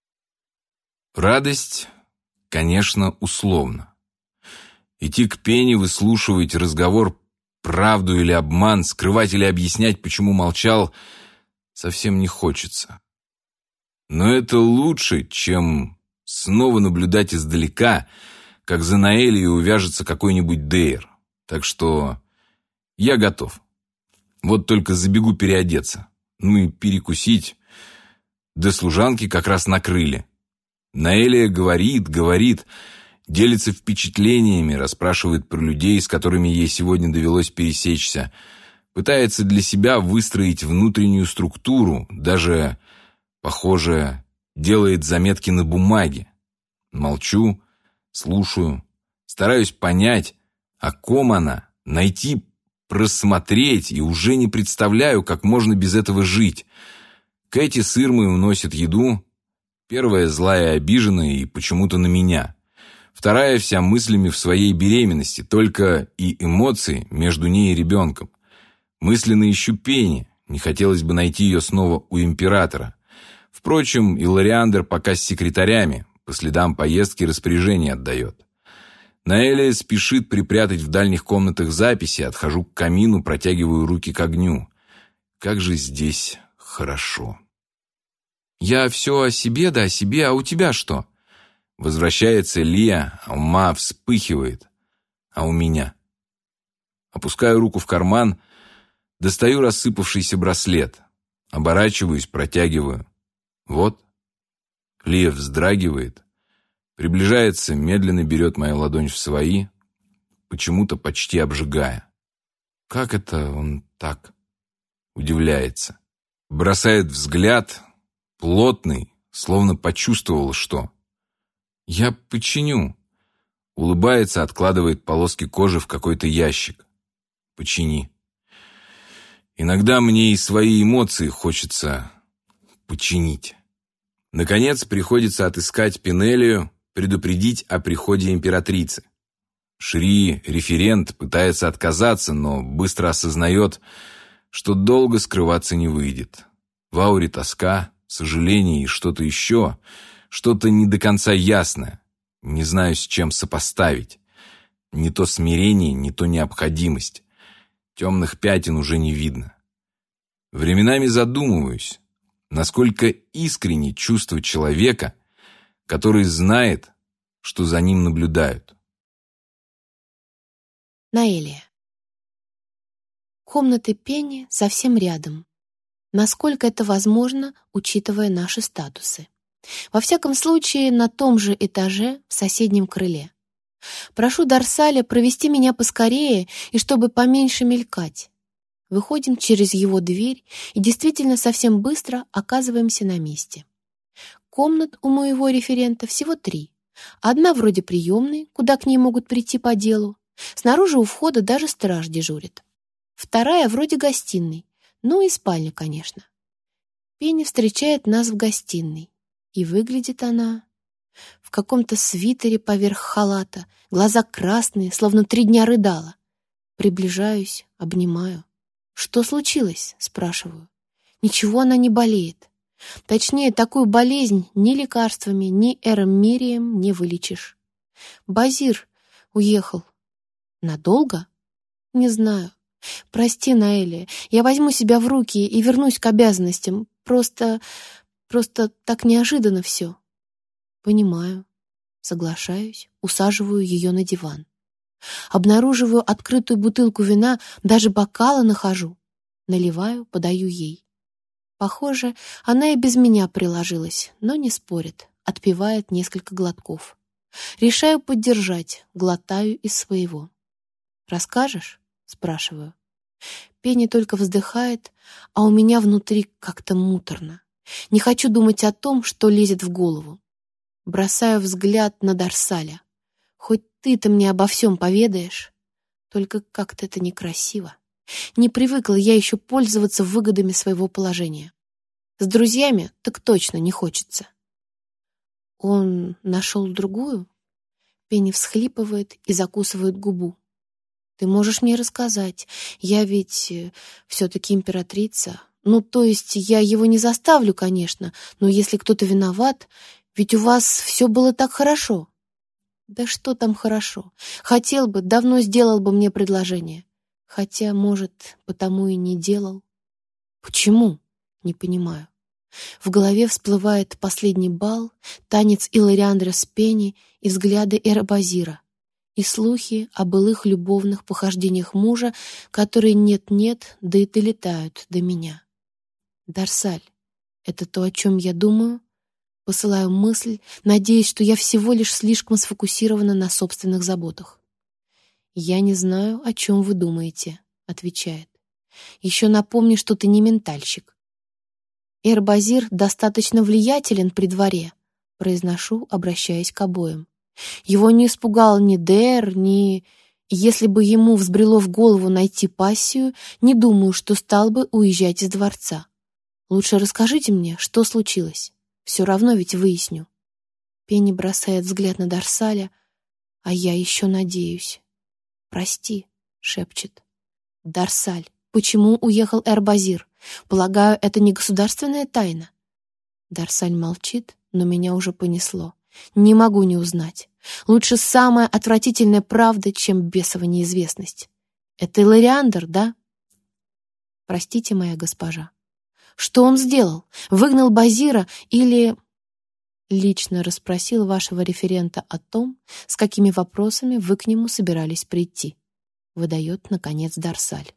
Радость, конечно, условно. Идти к Пене, выслушивать разговор, правду или обман, скрывать или объяснять, почему молчал, совсем не хочется. Но это лучше, чем снова наблюдать издалека, как за Наэлией увяжется какой-нибудь Дейр. Так что я готов. Вот только забегу переодеться. Ну и перекусить. Да служанки как раз накрыли. Наэлия говорит, делится впечатлениями, расспрашивает про людей, с которыми ей сегодня довелось пересечься. Пытается для себя выстроить внутреннюю структуру, даже, похоже, делает заметки на бумаге. Молчу, слушаю, стараюсь понять, о ком она, найти, просмотреть, и уже не представляю, как можно без этого жить. Кэти с Ирмой уносит еду. Первая злая и обиженная, и почему-то на меня. Вторая вся мыслями в своей беременности, только и эмоции между ней и ребенком. Мысленно ищу Пенни, не хотелось бы найти ее снова у императора. Впрочем, Илариандр пока с секретарями, по следам поездки распоряжение отдает. Наэлия спешит припрятать в дальних комнатах записи, отхожу к камину, протягиваю руки к огню. Как же здесь хорошо. «Я все о себе, да о себе, а у тебя что?» Возвращается Лия, а ума вспыхивает. А у меня? Опускаю руку в карман, достаю рассыпавшийся браслет. Оборачиваюсь, протягиваю. Вот. Лия вздрагивает. Приближается, медленно берет мою ладонь в свои, почему-то почти обжигая. «Как это он так?» Удивляется. Бросает взгляд, плотный, словно почувствовал, что. «Я починю». Улыбается, откладывает полоски кожи в какой-то ящик. «Почини». Иногда мне и свои эмоции хочется починить. Наконец приходится отыскать Пенелию, предупредить о приходе императрицы. Шри, референт, пытается отказаться, но быстро осознает, что долго скрываться не выйдет. В ауре тоска, сожаление и что-то еще, что-то не до конца ясное. Не знаю, с чем сопоставить. Не то смирение, не то необходимость. Темных пятен уже не видно. Временами задумываюсь, насколько искренне чувство человека, который знает, что за ним наблюдают. Наэлия. Комнаты Пенни совсем рядом. Насколько это возможно, учитывая наши статусы. Во всяком случае, на том же этаже в соседнем крыле. Прошу Дарсаля провести меня поскорее и чтобы поменьше мелькать. Выходим через его дверь и действительно совсем быстро оказываемся на месте. Комнат у моего референта всего 3. Одна вроде приемной, куда к ней могут прийти по делу. Снаружи у входа даже страж дежурит. Вторая вроде гостиной, ну и спальня, конечно. Пенни встречает нас в гостиной. И выглядит она в каком-то свитере поверх халата, глаза красные, словно 3 дня рыдала. Приближаюсь, обнимаю. «Что случилось?» — спрашиваю. Ничего она не болеет. Точнее, такую болезнь ни лекарствами, ни эромирием не вылечишь. Базир уехал. Надолго? Не знаю. Прости, Наэлия, я возьму себя в руки и вернусь к обязанностям. Просто так неожиданно все. Понимаю. Соглашаюсь, усаживаю ее на диван. Обнаруживаю открытую бутылку вина, даже бокалы нахожу. Наливаю, подаю ей. Похоже, она и без меня приложилась, но не спорит, отпивает несколько глотков. Решаю поддержать, глотаю из своего. «Расскажешь?» — спрашиваю. Пенни только вздыхает, а у меня внутри как-то муторно. Не хочу думать о том, что лезет в голову. Бросаю взгляд на Дарсаля. Хоть ты-то мне обо всем поведаешь. Только как-то это некрасиво. Не привыкла я еще пользоваться выгодами своего положения. С друзьями так точно не хочется. Он нашел другую? Пенни всхлипывает и закусывает губу. Ты можешь мне рассказать. Я ведь все-таки императрица. Ну, то есть я его не заставлю, конечно, но если кто-то виноват, ведь у вас все было так хорошо. Да что там хорошо? Хотел бы, давно сделал бы мне предложение. Хотя, может, потому и не делал. Почему? Не понимаю. В голове всплывает последний бал, танец Илариандра с Пенни и взгляды Эрбазира, и слухи о былых любовных похождениях мужа, которые нет-нет, да и долетают до меня. Дарсаль, это то, о чем я думаю? Посылаю мысль, надеясь, что я всего лишь слишком сфокусирована на собственных заботах. «Я не знаю, о чем вы думаете», — отвечает. «Еще напомни, что ты не ментальщик». «Эрбазир достаточно влиятелен при дворе», — произношу, обращаясь к обоим. «Его не испугал ни Дэр, ни... Если бы ему взбрело в голову найти пассию, не думаю, что стал бы уезжать из дворца. Лучше расскажите мне, что случилось. Все равно ведь выясню». Пенни бросает взгляд на Дарсаля, а я еще надеюсь. «Прости», — шепчет. «Дарсаль, почему уехал Эрбазир? Полагаю, это не государственная тайна?» Дарсаль молчит, но меня уже понесло. Не могу не узнать. Лучше самая отвратительная правда, чем бесова неизвестность. Это Илариандр, да? Простите, моя госпожа. Что он сделал? Выгнал Базира или... Лично расспросил вашего референта о том, с какими вопросами вы к нему собирались прийти. Выдает, наконец, Дарсаль.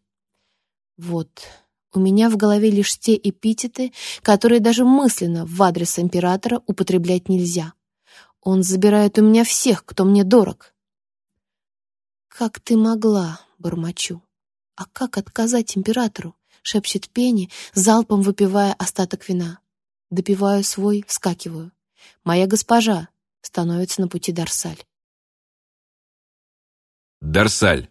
Вот, у меня в голове лишь те эпитеты, которые даже мысленно в адрес императора употреблять нельзя. Он забирает у меня всех, кто мне дорог. «Как ты могла?» — бормочу. «А как отказать императору?» — шепчет Пенни, залпом выпивая остаток вина. Допиваю свой, вскакиваю. «Моя госпожа!» — становится на пути Дарсаль. Дарсаль.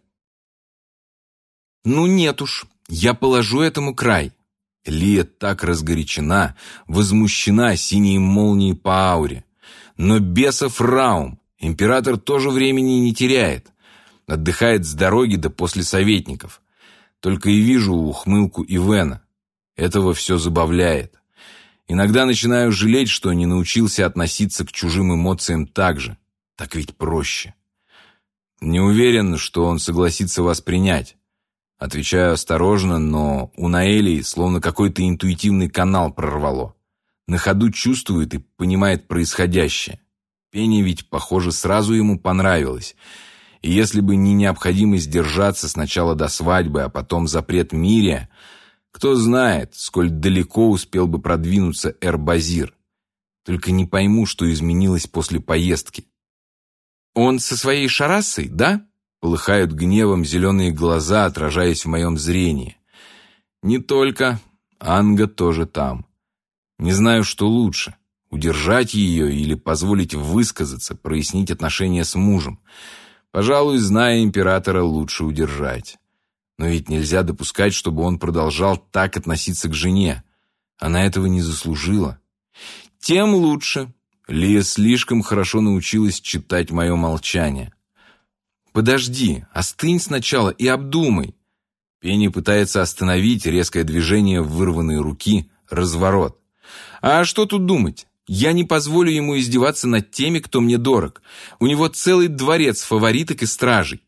Ну нет уж, я положу этому край. Лия так разгорячена, возмущена синей молнией по ауре. Но бесов раум, император тоже времени не теряет. Отдыхает с дороги да после советников. Только и вижу ухмылку Ивена. Этого все забавляет. Иногда начинаю жалеть, что не научился относиться к чужим эмоциям так же. Так ведь проще. Не уверен, что он согласится вас принять. Отвечаю осторожно, но у Наэли словно какой-то интуитивный канал прорвало. На ходу чувствует и понимает происходящее. Пение ведь, похоже, сразу ему понравилось. И если бы не необходимость держаться сначала до свадьбы, а потом запрет Мирия, кто знает, сколь далеко успел бы продвинуться Эр-Базир. Только не пойму, что изменилось после поездки. «Он со своей Шарассой, да?» Полыхают гневом зеленые глаза, отражаясь в моем зрении. «Не только. Анга тоже там. Не знаю, что лучше. Удержать ее или позволить высказаться, прояснить отношения с мужем. Пожалуй, зная императора, лучше удержать. Но ведь нельзя допускать, чтобы он продолжал так относиться к жене. Она этого не заслужила. Тем лучше. Лия слишком хорошо научилась читать мое молчание. «Подожди, остынь сначала и обдумай». Пенни пытается остановить резкое движение вырванной руки, разворот. «А что тут думать? Я не позволю ему издеваться над теми, кто мне дорог. У него целый дворец фавориток и стражей».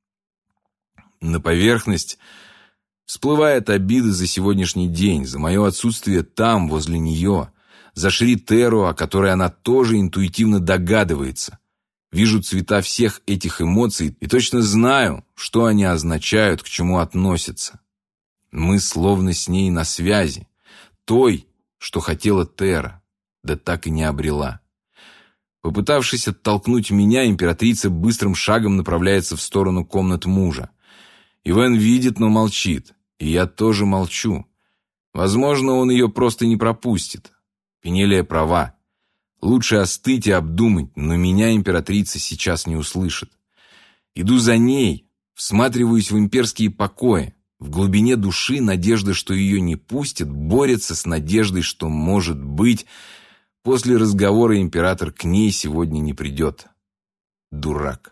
На поверхность всплывает обида за сегодняшний день, за мое отсутствие там, возле нее, за Шри-Теру, о которой она тоже интуитивно догадывается. Вижу цвета всех этих эмоций и точно знаю, что они означают, к чему относятся. Мы словно с ней на связи, той, что хотела Тера, да так и не обрела. Попытавшись оттолкнуть меня, императрица быстрым шагом направляется в сторону комнат мужа. Ивен видит, но молчит, и я тоже молчу. Возможно, он ее просто не пропустит. Пенелия права. Лучше остыть и обдумать, но меня императрица сейчас не услышит. Иду за ней, всматриваюсь в имперские покои. В глубине души надежда, что ее не пустят, борется с надеждой, что, может быть, после разговора император к ней сегодня не придет. Дурак.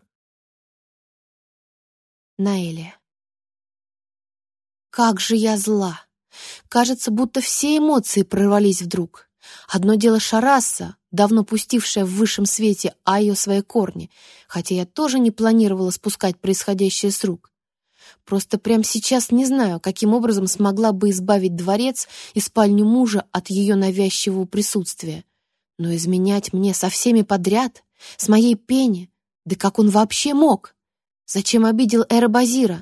Наэлия. Как же я зла! Кажется, будто все эмоции прорвались вдруг. Одно дело Шарасса, давно пустившая в высшем свете Айо свои корни, хотя я тоже не планировала спускать происходящее с рук. Просто прямо сейчас не знаю, каким образом смогла бы избавить дворец и спальню мужа от ее навязчивого присутствия. Но изменять мне со всеми подряд, с моей Пенни, да как он вообще мог? Зачем обидел Эр-Базира?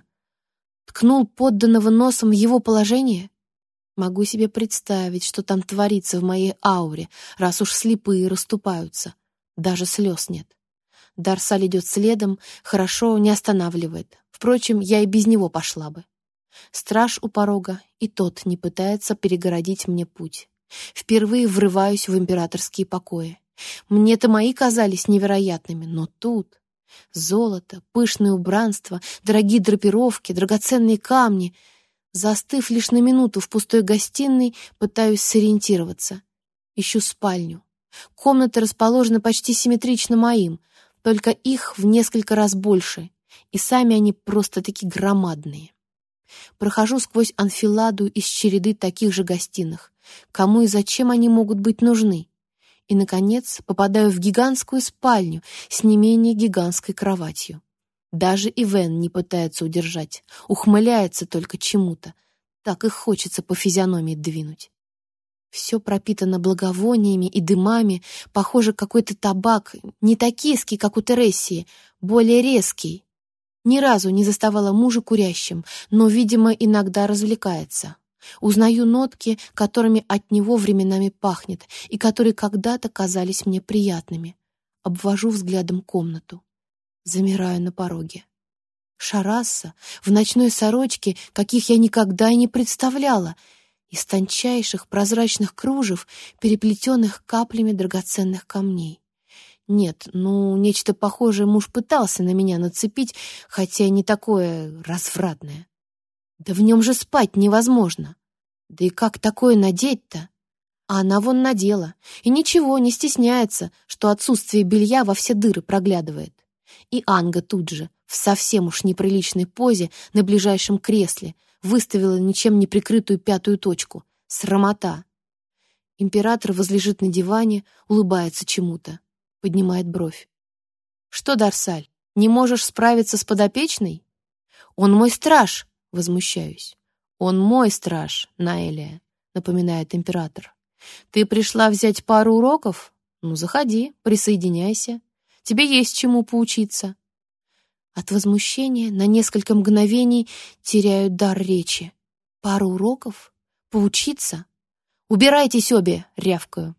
Ткнул подданного носом в его положение? Могу себе представить, что там творится в моей ауре, раз уж слепые расступаются. Даже слез нет. Дарсаль идет следом, хорошо, не останавливает. Впрочем, я и без него пошла бы. Страж у порога, и тот не пытается перегородить мне путь. Впервые врываюсь в императорские покои. Мне-то мои казались невероятными, но тут золото, пышное убранство, дорогие драпировки, драгоценные камни. Застыв лишь на минуту в пустой гостиной, пытаюсь сориентироваться. Ищу спальню. Комнаты расположены почти симметрично моим, только их в несколько раз больше, и сами они просто-таки громадные. Прохожу сквозь анфиладу из череды таких же гостиных. Кому и зачем они могут быть нужны? И, наконец, попадаю в гигантскую спальню с не менее гигантской кроватью. Даже Ивен не пытается удержать, ухмыляется только чему-то. Так и хочется по физиономии двинуть. Все пропитано благовониями и дымами, похоже, какой-то табак, не токийский, как у Терессии, более резкий. Ни разу не заставала мужа курящим, но, видимо, иногда развлекается. Узнаю нотки, которыми от него временами пахнет и которые когда-то казались мне приятными. Обвожу взглядом комнату. Замираю на пороге. Шарасса в ночной сорочке, каких я никогда и не представляла, из тончайших прозрачных кружев, переплетенных каплями драгоценных камней. Нет, нечто похожее муж пытался на меня нацепить, хотя не такое развратное. Да в нем же спать невозможно. Да и как такое надеть-то? А она вон надела, и ничего, не стесняется, что отсутствие белья во все дыры проглядывает. И Анга тут же, в совсем уж неприличной позе, на ближайшем кресле, выставила ничем не прикрытую пятую точку. Срамота. Император возлежит на диване, улыбается чему-то, поднимает бровь. «Что, Дарсаль, не можешь справиться с подопечной?» «Он мой страж!» — возмущаюсь. «Он мой страж, Наэлия», — напоминает император. «Ты пришла взять пару уроков? Ну, заходи, присоединяйся. Тебе есть чему поучиться». От возмущения на несколько мгновений теряю дар речи. «Пару уроков? Поучиться? Убирайтесь обе!» — рявкаю.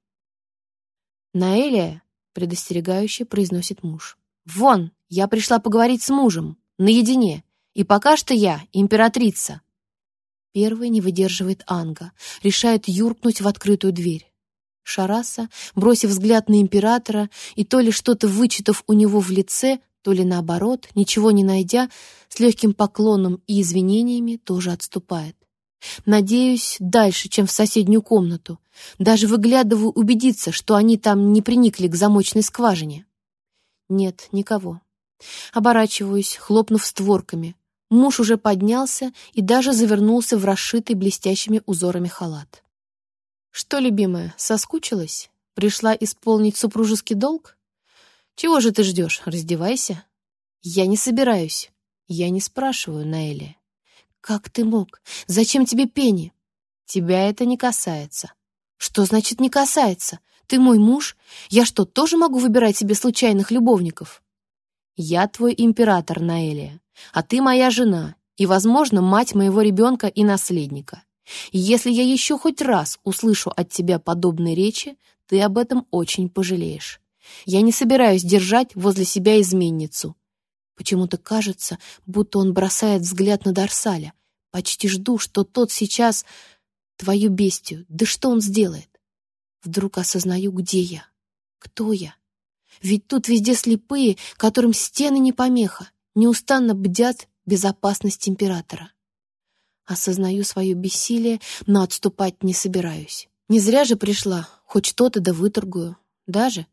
«Наэлия», — предостерегающе произносит муж. «Вон, я пришла поговорить с мужем, наедине, и пока что я императрица». Первой не выдерживает Анга, решает юркнуть в открытую дверь. Шараса, бросив взгляд на императора и то ли что-то вычитав у него в лице, то ли наоборот, ничего не найдя, с легким поклоном и извинениями тоже отступает. Надеюсь, дальше, чем в соседнюю комнату. Даже выглядываю убедиться, что они там не приникли к замочной скважине. Нет, никого. Оборачиваюсь, хлопнув створками. Муж уже поднялся и даже завернулся в расшитый блестящими узорами халат. «Что, любимая, соскучилась? Пришла исполнить супружеский долг? Чего же ты ждешь? Раздевайся». «Я не собираюсь». «Я не спрашиваю, Наэлия». «Как ты мог? Зачем тебе пени?» «Тебя это не касается». «Что значит «не касается»? Ты мой муж? Я что, тоже могу выбирать себе случайных любовников?» «Я твой император, Наэлия, а ты моя жена и, возможно, мать моего ребенка и наследника. И если я еще хоть раз услышу от тебя подобные речи, ты об этом очень пожалеешь. Я не собираюсь держать возле себя изменницу». Почему-то кажется, будто он бросает взгляд на Дарсаля. Почти жду, что тот сейчас... Твою бестию, да что он сделает? Вдруг осознаю, где я, кто я. Ведь тут везде слепые, которым стены не помеха, неустанно бдят безопасность императора. Осознаю свое бессилие, но отступать не собираюсь. Не зря же пришла, хоть что-то да выторгую. Даже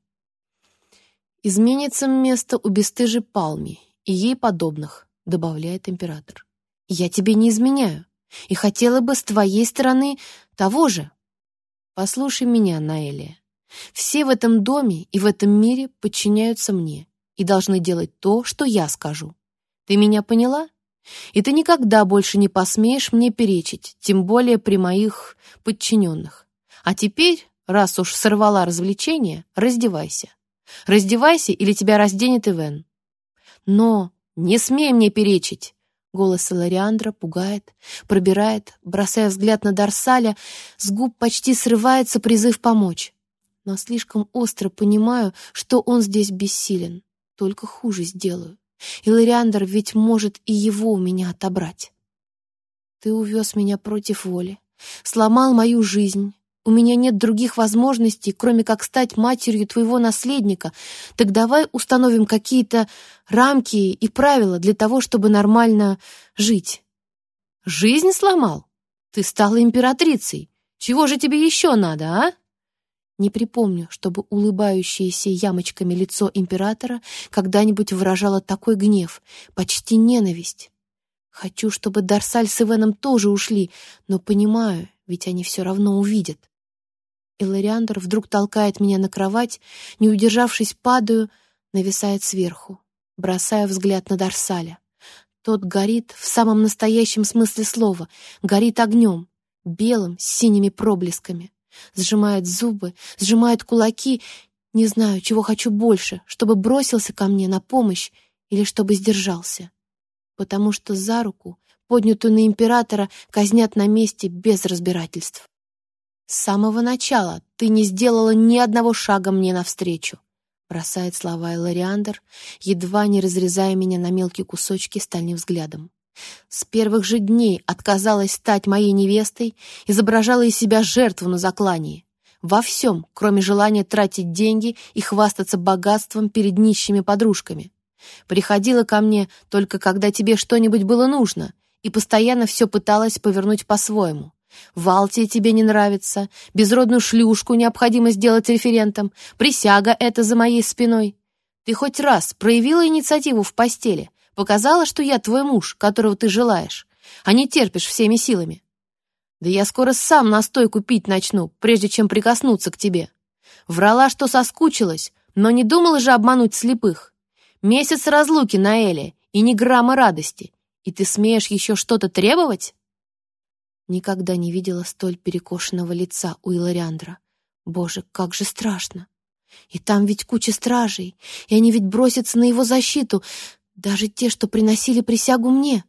изменится место у бесстыжей Палми и ей подобных, добавляет император. Я тебе не изменяю, и хотела бы с твоей стороны того же. Послушай меня, Наэлия. Все в этом доме и в этом мире подчиняются мне и должны делать то, что я скажу. Ты меня поняла? И ты никогда больше не посмеешь мне перечить, тем более при моих подчиненных. А теперь, раз уж сорвала развлечение, раздевайся. Раздевайся, или тебя разденет Ивен. Но не смей мне перечить. Голос Элариандра пугает, пробирает, бросая взгляд на Дарсаля, с губ почти срывается призыв помочь. Но слишком остро понимаю, что он здесь бессилен. Только хуже сделаю. Элариандр ведь может и его у меня отобрать. Ты увез меня против воли, сломал мою жизнь. У меня нет других возможностей, кроме как стать матерью твоего наследника. Так давай установим какие-то рамки и правила для того, чтобы нормально жить. Жизнь сломал? Ты стала императрицей. Чего же тебе еще надо, а? Не припомню, чтобы улыбающееся ямочками лицо императора когда-нибудь выражало такой гнев, почти ненависть. Хочу, чтобы Дарсаль с Ивеном тоже ушли, но понимаю, ведь они все равно увидят. Элариандр вдруг толкает меня на кровать, не удержавшись, падаю, нависает сверху, бросая взгляд на Дарсаля. Тот горит в самом настоящем смысле слова, горит огнем, белым, с синими проблесками. Сжимает зубы, сжимает кулаки. Не знаю, чего хочу больше, чтобы бросился ко мне на помощь или чтобы сдержался. Потому что за руку, поднятую на императора, казнят на месте без разбирательств. С самого начала ты не сделала ни одного шага мне навстречу, бросает слова Элариандр, едва не разрезая меня на мелкие кусочки стальным взглядом. С первых же дней отказалась стать моей невестой, изображала из себя жертву на заклании. Во всем, кроме желания тратить деньги и хвастаться богатством перед нищими подружками. Приходила ко мне только когда тебе что-нибудь было нужно, и постоянно все пыталась повернуть по-своему. Валтия тебе не нравится, безродную шлюшку необходимо сделать референтом, присяга эта за моей спиной. Ты хоть раз проявила инициативу в постели, показала, что я твой муж, которого ты желаешь? а не терпишь всеми силами. Да я скоро сам настойку пить начну, прежде чем прикоснуться к тебе. Врала, что соскучилась, но не думала же обмануть слепых. Месяц разлуки, Наэля, и ни грамма радости. И ты смеешь еще что-то требовать?» Никогда не видела столь перекошенного лица у Илариандра. Боже, как же страшно! И там ведь куча стражей, и они ведь бросятся на его защиту, даже те, что приносили присягу мне.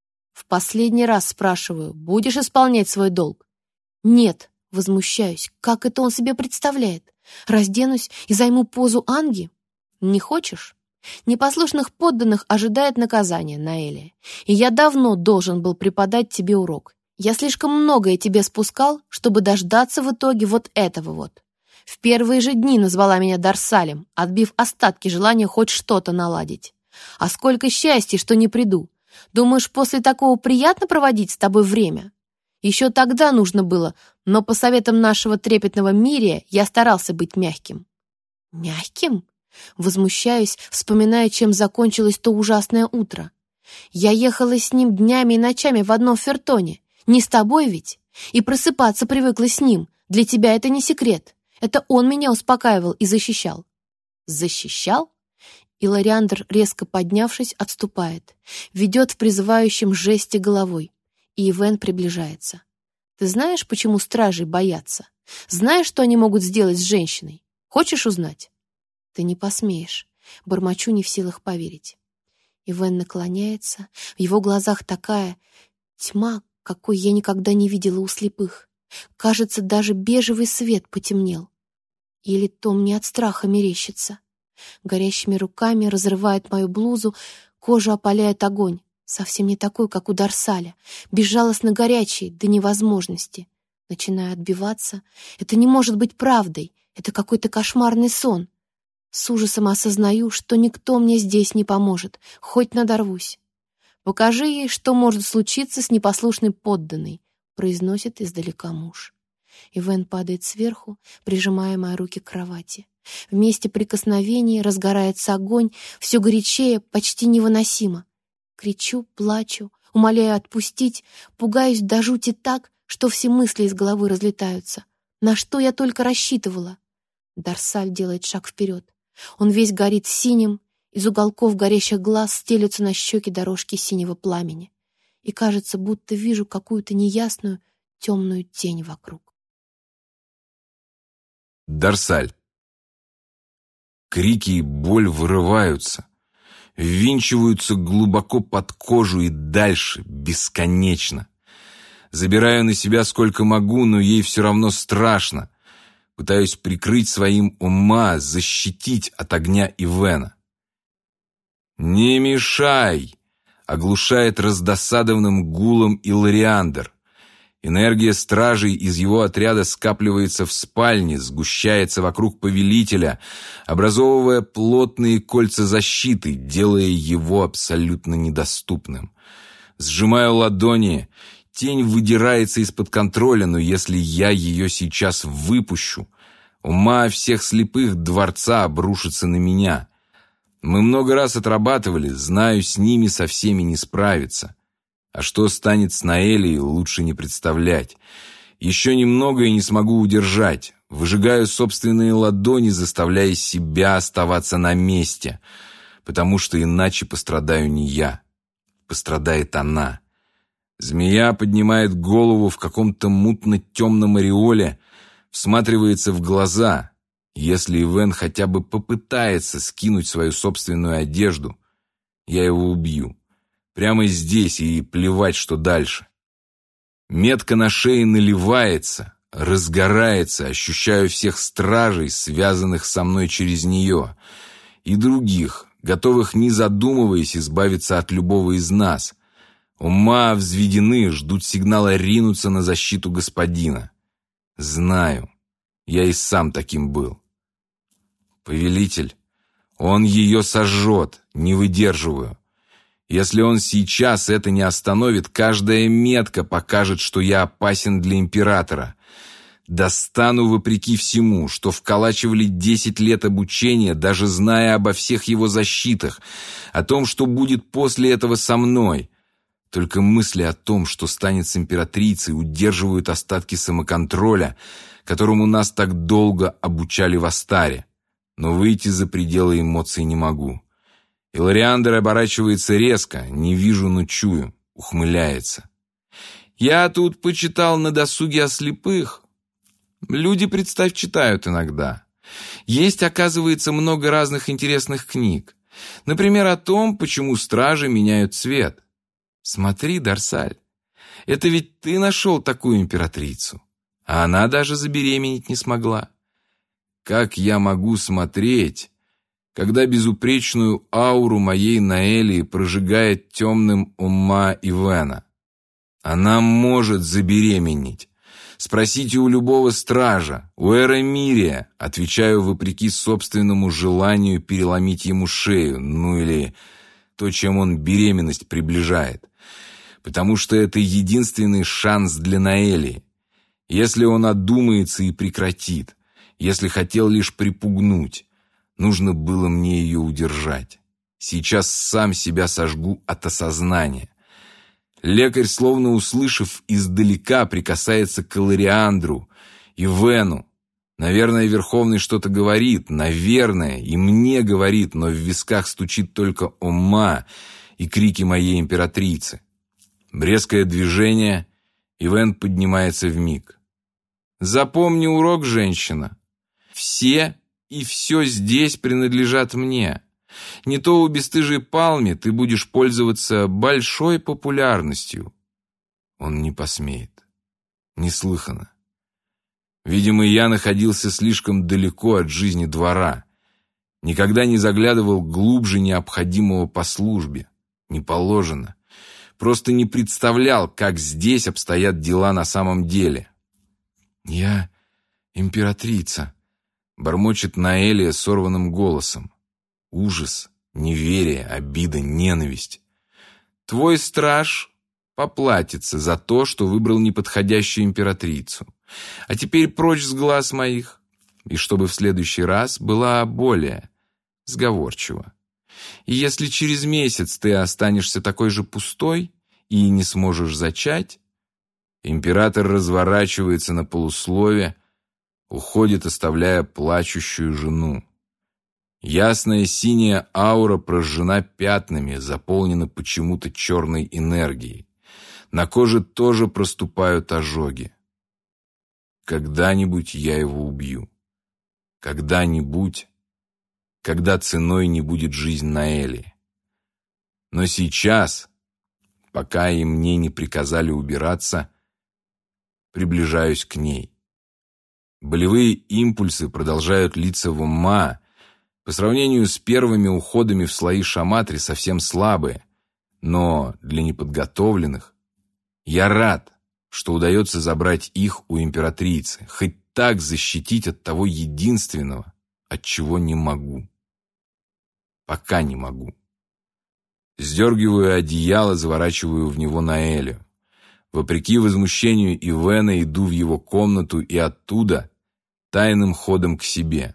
В последний раз спрашиваю, будешь исполнять свой долг? Нет, возмущаюсь, как это он себе представляет? Разденусь и займу позу Анги? Не хочешь? Непослушных подданных ожидает наказание, Наэля, и я давно должен был преподать тебе урок. Я слишком многое тебе спускал, чтобы дождаться в итоге вот этого вот. В первые же дни назвала меня Дарсалем, отбив остатки желания хоть что-то наладить. А сколько счастья, что не приду. Думаешь, после такого приятно проводить с тобой время? Еще тогда нужно было, но по советам нашего трепетного Мирия я старался быть мягким». «Мягким?» Возмущаюсь, вспоминая, чем закончилось то ужасное утро. «Я ехала с ним днями и ночами в одном фертоне. Не с тобой ведь? И просыпаться привыкла с ним. Для тебя это не секрет. Это он меня успокаивал и защищал». «Защищал?» Илариандр, резко поднявшись, отступает, ведет в призывающем жесте головой, и Ивен приближается. «Ты знаешь, почему стражи боятся? Знаешь, что они могут сделать с женщиной? Хочешь узнать?» «Ты не посмеешь», — бормочу, не в силах поверить. Ивен наклоняется, в его глазах такая тьма, какой я никогда не видела у слепых. Кажется, даже бежевый свет потемнел. Или то мне от страха мерещится. Горящими руками разрывает мою блузу, кожу опаляет огонь, совсем не такой, как у Дарсаля, безжалостно горячий до невозможности. Начинаю отбиваться. Это не может быть правдой, это какой-то кошмарный сон. С ужасом осознаю, что никто мне здесь не поможет, хоть надорвусь. «Покажи ей, что может случиться с непослушной подданной», произносит издалека муж. Ивен падает сверху, прижимая мои руки к кровати. В месте прикосновения разгорается огонь, все горячее, почти невыносимо. Кричу, плачу, умоляю отпустить, пугаюсь до жути так, что все мысли из головы разлетаются. На что я только рассчитывала? Дарсаль делает шаг вперед. Он весь горит синим, из уголков горящих глаз стелются на щеки дорожки синего пламени. И кажется, будто вижу какую-то неясную, темную тень вокруг. Дарсаль. Крики и боль вырываются, ввинчиваются глубоко под кожу и дальше, бесконечно. Забираю на себя сколько могу, но ей все равно страшно. Пытаюсь прикрыть своим ума, защитить от огня Ивена. «Не мешай!» — оглушает раздосадованным гулом Илариандр. Энергия стражей из его отряда скапливается в спальне, сгущается вокруг повелителя, образовывая плотные кольца защиты, делая его абсолютно недоступным. Сжимаю ладони. Тень выдирается из-под контроля, но если я ее сейчас выпущу, ума всех слепых дворца обрушится на меня. Мы много раз отрабатывали, знаю, с ними со всеми не справиться. А что станет с Наэлей, лучше не представлять. Еще немного и не смогу удержать. Выжигаю собственные ладони, заставляя себя оставаться на месте, потому что иначе пострадаю не я. Пострадает она. Змея поднимает голову в каком-то мутно-темном ореоле, всматривается в глаза. Если Ивен хотя бы попытается скинуть свою собственную одежду, я его убью. Прямо здесь, и плевать, что дальше. Метка на шее наливается, разгорается, ощущаю всех стражей, связанных со мной через нее, и других, готовых, не задумываясь, избавиться от любого из нас. Ума взведены, ждут сигнала ринуться на защиту господина. Знаю, я и сам таким был. Повелитель, он ее сожжет, не выдерживаю. Если он сейчас это не остановит, каждая метка покажет, что я опасен для императора. Достану вопреки всему, что вколачивали 10 лет обучения, даже зная обо всех его защитах, о том, что будет после этого со мной. Только мысли о том, что станет с императрицей, удерживают остатки самоконтроля, которому нас так долго обучали в Астаре. Но выйти за пределы эмоций не могу. Илариандр оборачивается резко, не вижу, но чую, ухмыляется. Я тут почитал на досуге о слепых. Люди, представь, читают иногда. Есть, оказывается, много разных интересных книг. Например, о том, почему стражи меняют цвет. Смотри, Дарсаль, это ведь ты нашел такую императрицу, а она даже забеременеть не смогла. Как я могу смотреть, когда безупречную ауру моей Наэлии прожигает темным ума Ивена? Она может забеременеть. Спросите у любого стража, у Эрамирия, отвечаю вопреки собственному желанию переломить ему шею, ну или то, чем он беременность приближает. Потому что это единственный шанс для Наэлии. Если он одумается и прекратит, если хотел лишь припугнуть, нужно было мне ее удержать. Сейчас сам себя сожгу от осознания. Лекарь, словно услышав издалека, прикасается к Илариандру и Вену. Наверное, Верховный что-то говорит, наверное, и мне говорит, но в висках стучит только Ома и крики моей императрицы. Резкое движение, и Вен поднимается вмиг. Запомни урок, женщина. Все и все здесь принадлежат мне. Не то у бесстыжей Палми ты будешь пользоваться большой популярностью. Он не посмеет. Неслыханно. Видимо, я находился слишком далеко от жизни двора. Никогда не заглядывал глубже необходимого по службе. Не положено. Просто не представлял, как здесь обстоят дела на самом деле. «Я императрица», — бормочет Наэлия сорванным голосом. Ужас, неверие, обида, ненависть. Твой страж поплатится за то, что выбрал неподходящую императрицу. А теперь прочь с глаз моих, и чтобы в следующий раз была более сговорчива. И если через месяц ты останешься такой же пустой и не сможешь зачать, император разворачивается на полуслове, уходит, оставляя плачущую жену. Ясная синяя аура прожжена пятнами, заполнена почему-то черной энергией. На коже тоже проступают ожоги. Когда-нибудь я его убью. Когда-нибудь, когда ценой не будет жизнь Наэли. Но сейчас, пока и мне не приказали убираться, приближаюсь к ней. Болевые импульсы продолжают литься в ума. По сравнению с первыми уходами в слои Шаматри совсем слабые, но для неподготовленных. Я рад, что удается забрать их у императрицы, хоть так защитить от того единственного, от чего не могу. Пока не могу. Сдергиваю одеяло, заворачиваю в него Наэлию. Вопреки возмущению Ивена иду в его комнату и оттуда тайным ходом к себе.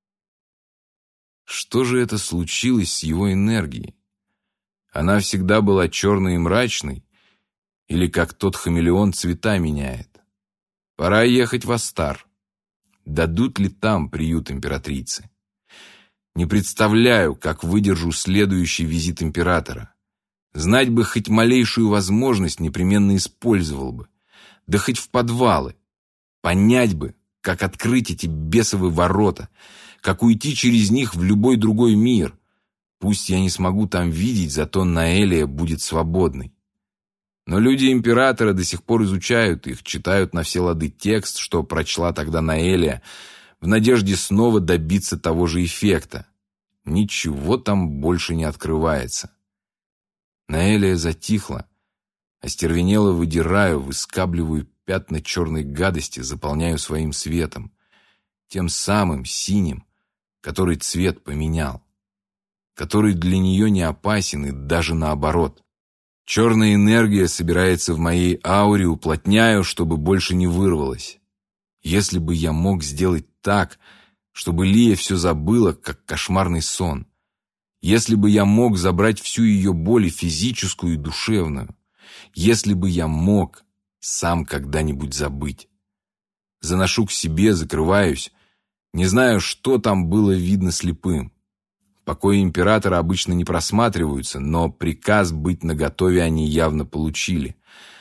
Что же это случилось с его энергией? Она всегда была черной и мрачной, или как тот хамелеон цвета меняет? Пора ехать в Астар. Дадут ли там приют императрицы? Не представляю, как выдержу следующий визит императора. Знать бы хоть малейшую возможность, непременно использовал бы. Да хоть в подвалы. Понять бы, как открыть эти бесовые ворота, как уйти через них в любой другой мир. Пусть я не смогу там видеть, зато Наэлия будет свободной. Но люди императора до сих пор изучают их, читают на все лады текст, что прочла тогда Наэлия, в надежде снова добиться того же эффекта. Ничего там больше не открывается. Наэлия затихла. Остервенело выдираю, выскабливаю пятна черной гадости, заполняю своим светом. Тем самым синим, который цвет поменял. Который для нее не опасен и даже наоборот. Черная энергия собирается в моей ауре, уплотняю, чтобы больше не вырвалась. Если бы я мог сделать так, чтобы Лия все забыла, как кошмарный сон. Если бы я мог забрать всю ее боль, и физическую, и душевную. Если бы я мог сам когда-нибудь забыть. Заношу к себе, закрываюсь. Не знаю, что там было видно слепым. Покои императора обычно не просматриваются, но приказ быть наготове они явно получили.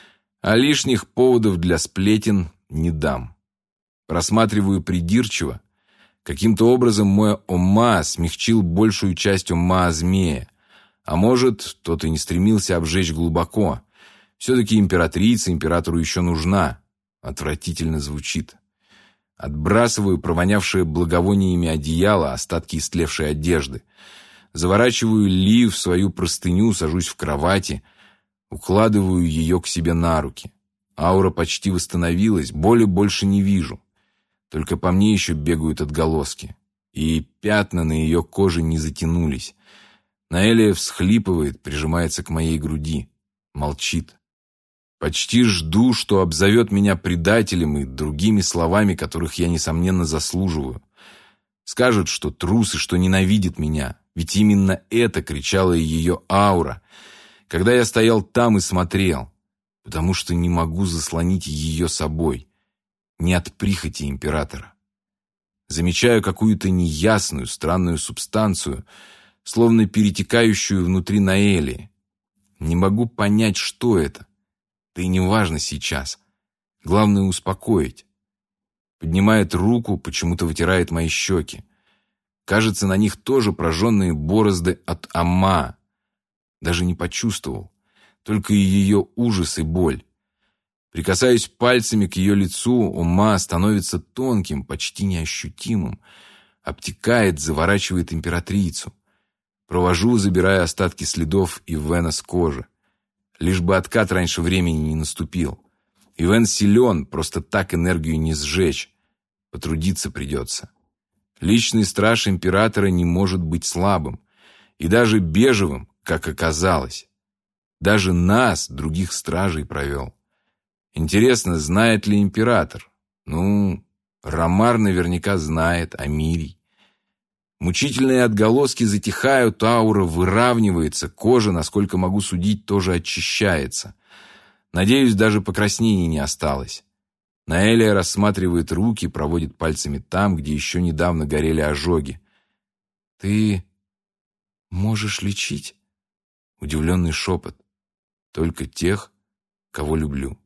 А лишних поводов для сплетен не дам. Просматриваю придирчиво. Каким-то образом мой Ома смягчил большую часть ума змея. А может, тот и не стремился обжечь глубоко. Все-таки императрица императору еще нужна. Отвратительно звучит. Отбрасываю провонявшее благовониями одеяло, остатки истлевшей одежды. Заворачиваю Ли в свою простыню, сажусь в кровати, укладываю ее к себе на руки. Аура почти восстановилась, боли больше не вижу. Только по мне еще бегают отголоски. И пятна на ее коже не затянулись. Наэлия всхлипывает, прижимается к моей груди. Молчит. Почти жду, что обзовет меня предателем и другими словами, которых я, несомненно, заслуживаю. Скажет, что трус и что ненавидит меня. Ведь именно это кричала и ее аура, когда я стоял там и смотрел. Потому что не могу заслонить ее собой. Не от прихоти императора. Замечаю какую-то неясную, странную субстанцию, словно перетекающую внутри Наэлии. Не могу понять, что это. Да и не важно сейчас. Главное успокоить. Поднимает руку, почему-то вытирает мои щеки. Кажется, на них тоже прожженные борозды от Ама. Даже не почувствовал. Только и ее ужас и боль. Прикасаюсь пальцами к ее лицу, ума становится тонким, почти неощутимым. Обтекает, заворачивает императрицу. Провожу, забирая остатки следов Ивена с кожи. Лишь бы откат раньше времени не наступил. Ивен силен, просто так энергию не сжечь. Потрудиться придется. Личный страж императора не может быть слабым. И даже бежевым, как оказалось. Даже нас, других стражей, провел. Интересно, знает ли император? Ну, Ромар наверняка знает, а Мирий. Мучительные отголоски затихают, аура выравнивается, кожа, насколько могу судить, тоже очищается. Надеюсь, даже покраснений не осталось. Наэлия рассматривает руки, проводит пальцами там, где еще недавно горели ожоги. «Ты можешь лечить?» Удивленный шепот. «Только тех, кого люблю».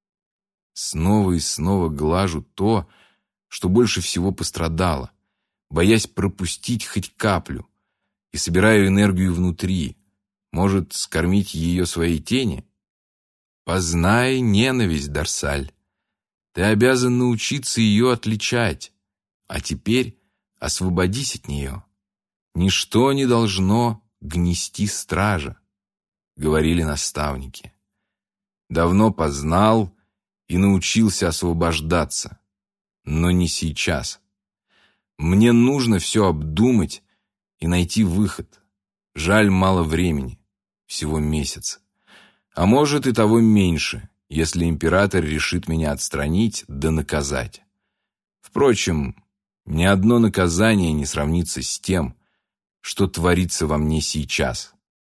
Снова и снова глажу то, что больше всего пострадало, боясь пропустить хоть каплю, и собираю энергию внутри. Может, скормить ее своей тени? Познай ненависть, Дарсаль. Ты обязан научиться ее отличать. А теперь освободись от нее. Ничто не должно гнести стража, говорили наставники. Давно познал и научился освобождаться. Но не сейчас. Мне нужно все обдумать и найти выход. Жаль, мало времени. Всего месяц. А может и того меньше, если император решит меня отстранить да наказать. Впрочем, ни одно наказание не сравнится с тем, что творится во мне сейчас.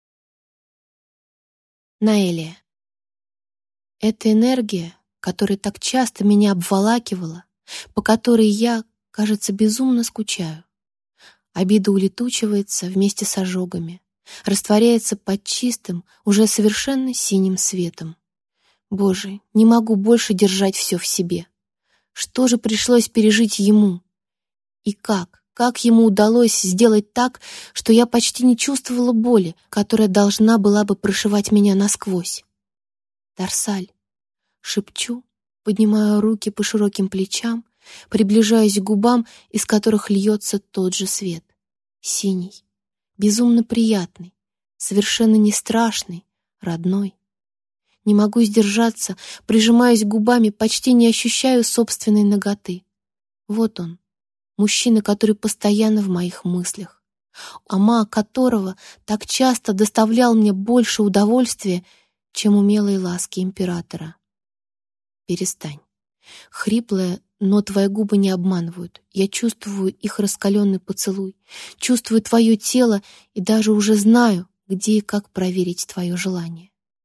Наэлия. Эта энергия, которая так часто меня обволакивала, по которой я, кажется, безумно скучаю. Обида улетучивается вместе с ожогами, растворяется под чистым, уже совершенно синим светом. Боже, не могу больше держать все в себе. Что же пришлось пережить ему? И как ему удалось сделать так, что я почти не чувствовала боли, которая должна была бы прошивать меня насквозь? Дарсаль, шепчу, поднимаю руки по широким плечам, приближаюсь к губам, из которых льется тот же свет. Синий, безумно приятный, совершенно не страшный, родной. Не могу сдержаться, прижимаюсь губами, почти не ощущаю собственной наготы. Вот он, мужчина, который постоянно в моих мыслях, Ама которого так часто доставлял мне больше удовольствия, чем умелые ласки императора. Перестань. Хриплая, но твои губы не обманывают. Я чувствую их раскаленный поцелуй, чувствую твое тело и даже уже знаю, где и как проверить твое желание.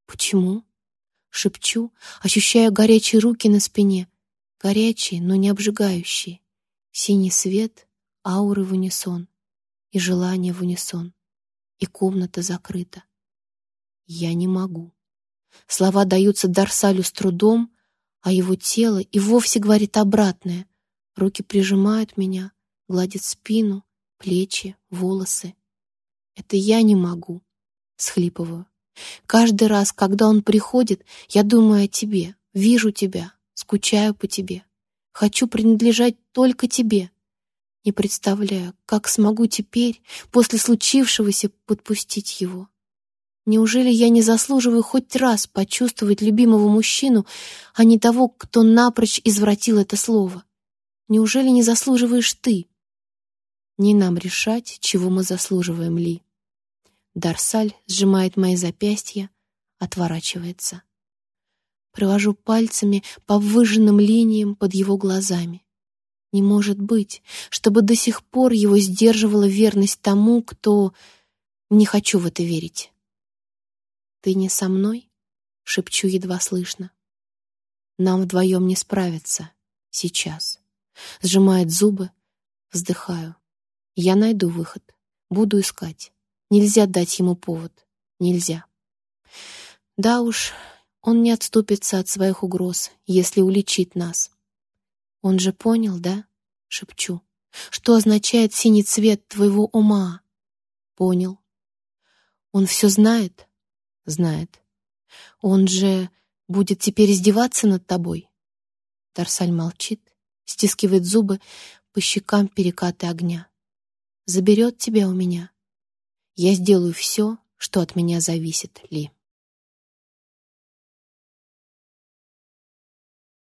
Почему? Шепчу, ощущая горячие руки на спине. Горячие, но не обжигающие. Синий свет, ауры в унисон. И желание в унисон. И комната закрыта. Я не могу. Слова даются Дарсалю с трудом, а его тело и вовсе говорит обратное. Руки прижимают меня, гладят спину, плечи, волосы. Это я не могу. Схлипываю. Каждый раз, когда он приходит, я думаю о тебе, вижу тебя, скучаю по тебе. Хочу принадлежать только тебе. Не представляю, как смогу теперь, после случившегося, подпустить его. Неужели я не заслуживаю хоть раз почувствовать любимого мужчину, а не того, кто напрочь извратил это слово? Неужели не заслуживаешь ты? Не нам решать, чего мы заслуживаем, Ли. Дарсаль сжимает мои запястья, отворачивается. Провожу пальцами по выжженным линиям под его глазами. Не может быть, чтобы до сих пор его сдерживала верность тому, кто... Не хочу в это верить. «Ты не со мной?» — шепчу едва слышно. «Нам вдвоем не справиться. Сейчас». Сжимает зубы, вздыхаю. Я найду выход. Буду искать. Нельзя дать ему повод. Нельзя. Да уж, он не отступится от своих угроз, если уличит нас. Он же понял, да? Шепчу. Что означает синий цвет твоего ума? Понял. Он все знает? Знает. Он же будет теперь издеваться над тобой? Дарсаль молчит, стискивает зубы, по щекам перекаты огня. Заберет тебя у меня. Я сделаю все, что от меня зависит, Ли.